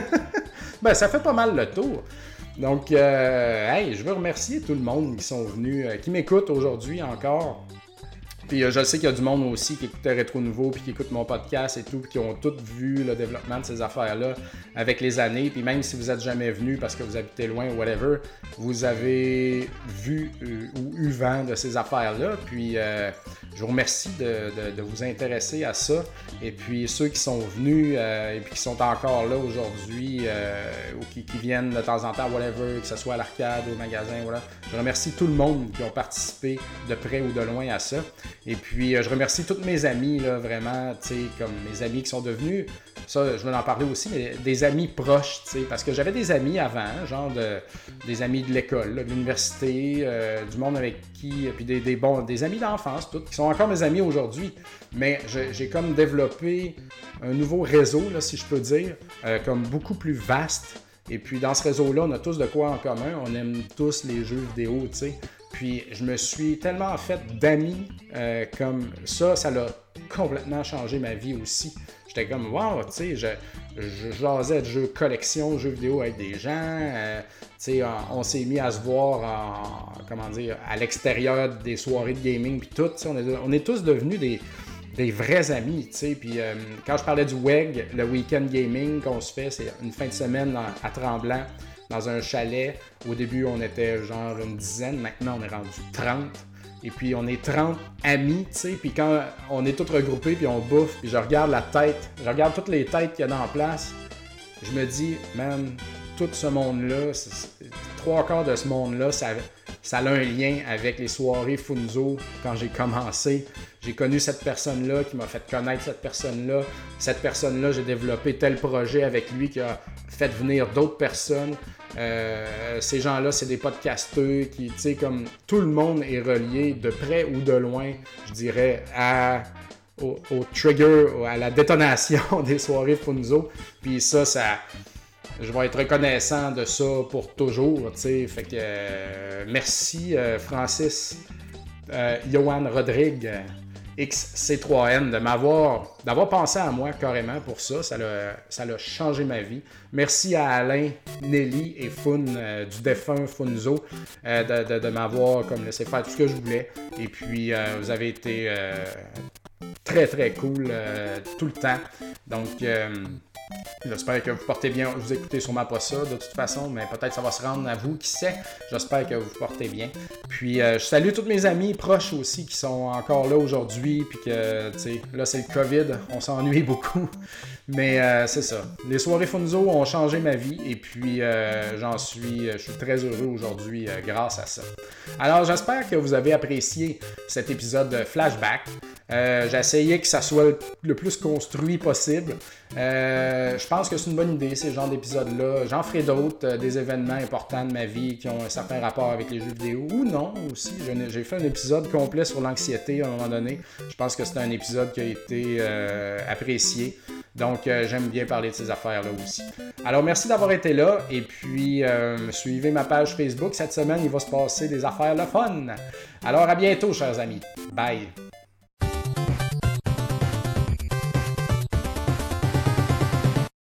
Ben, ça fait pas mal le tour. Donc, euh, hey, je veux remercier tout le monde qui sont venus, euh, qui m'écoutent aujourd'hui encore. Puis euh, je sais qu'il y a du monde aussi qui écoute Rétro Nouveau puis qui écoute mon podcast et tout, puis qui ont tous vu le développement de ces affaires-là avec les années. Puis même si vous n'êtes jamais venu parce que vous habitez loin ou whatever, vous avez vu euh, ou eu vent de ces affaires-là. Puis euh, je vous remercie de, de, de vous intéresser à ça. Et puis ceux qui sont venus euh, et puis qui sont encore là aujourd'hui euh, ou qui, qui viennent de temps en temps, whatever, que ce soit à l'arcade, au magasin, voilà. Je remercie tout le monde qui ont participé de près ou de loin à ça. Et puis, euh, je remercie tous mes amis, là, vraiment, tu sais, comme mes amis qui sont devenus ça, je vais en parler aussi, mais des amis proches, tu sais, parce que j'avais des amis avant, genre de, des amis de l'école, là, de l'université, euh, du monde avec qui, puis des, des, bons, des amis d'enfance, tout, qui sont encore mes amis aujourd'hui, mais je, j'ai comme développé un nouveau réseau, là, si je peux dire, euh, comme beaucoup plus vaste. Et puis dans ce réseau-là, on a tous de quoi en commun, on aime tous les jeux vidéo, tu sais. Puis je me suis tellement fait d'amis euh, comme ça, ça l'a complètement changé ma vie aussi. J'étais comme, wow, tu sais, je, je jasais de jeux collection, jeux vidéo avec des gens. Euh, tu sais, on, on s'est mis à se voir en, comment dire, à l'extérieur des soirées de gaming puis tout. On est, on est tous devenus des, des vrais amis, tu sais. Puis euh, quand je parlais du W E G, le week-end gaming qu'on se fait, c'est une fin de semaine à Tremblant, dans un chalet. Au début, on était genre une dizaine. Maintenant, on est rendu trente. Et puis, on est trente amis, tu sais. Puis quand on est tous regroupés, puis on bouffe, puis je regarde la tête, je regarde toutes les têtes qu'il y a dans la place, je me dis, man, tout ce monde-là, c'est, c'est, trois quarts de ce monde-là, ça, ça a un lien avec les soirées Funzo quand j'ai commencé. J'ai connu cette personne-là qui m'a fait connaître cette personne-là. Cette personne-là, j'ai développé tel projet avec lui qui a fait venir d'autres personnes. Euh, ces gens-là, c'est des podcasteurs qui, tu sais, comme tout le monde est relié de près ou de loin, je dirais, à, au, au trigger, à la détonation des soirées Funzo. Puis ça, ça, je vais être reconnaissant de ça pour toujours, tu sais. Fait que euh, merci euh, Francis, euh, Johan Rodrigue, X C trois N, de m'avoir, d'avoir pensé à moi carrément pour ça. Ça l'a, ça l'a changé ma vie. Merci à Alain, Nelly et Fun euh, du défunt Funzo euh, de, de, de m'avoir comme laissé faire tout ce que je voulais. Et puis, euh, vous avez été euh, très, très cool euh, tout le temps. Donc, euh, j'espère que vous portez bien. Vous écoutez sûrement pas ça de toute façon, mais peut-être ça va se rendre à vous, qui sait. J'espère que vous vous portez bien. Puis euh, je salue tous mes amis proches aussi qui sont encore là aujourd'hui. Puis que, tu sais, là c'est le COVID, on s'ennuie beaucoup. Mais euh, c'est ça. Les soirées Funzo ont changé ma vie et puis euh, j'en suis, je suis très heureux aujourd'hui euh, grâce à ça. Alors j'espère que vous avez apprécié cet épisode de Flashback. Euh, j'ai essayé que ça soit le, le plus construit possible. Euh, je pense que c'est une bonne idée, ces genres d'épisodes-là. J'en ferai d'autres, euh, des événements importants de ma vie qui ont un certain rapport avec les jeux vidéo ou non aussi. J'ai, j'ai fait un épisode complet sur l'anxiété à un moment donné. Je pense que c'est un épisode qui a été euh, apprécié. Donc, euh, j'aime bien parler de ces affaires-là aussi. Alors, merci d'avoir été là. Et puis, euh, suivez ma page Facebook. Cette semaine, il va se passer des affaires le fun. Alors, à bientôt, chers amis. Bye!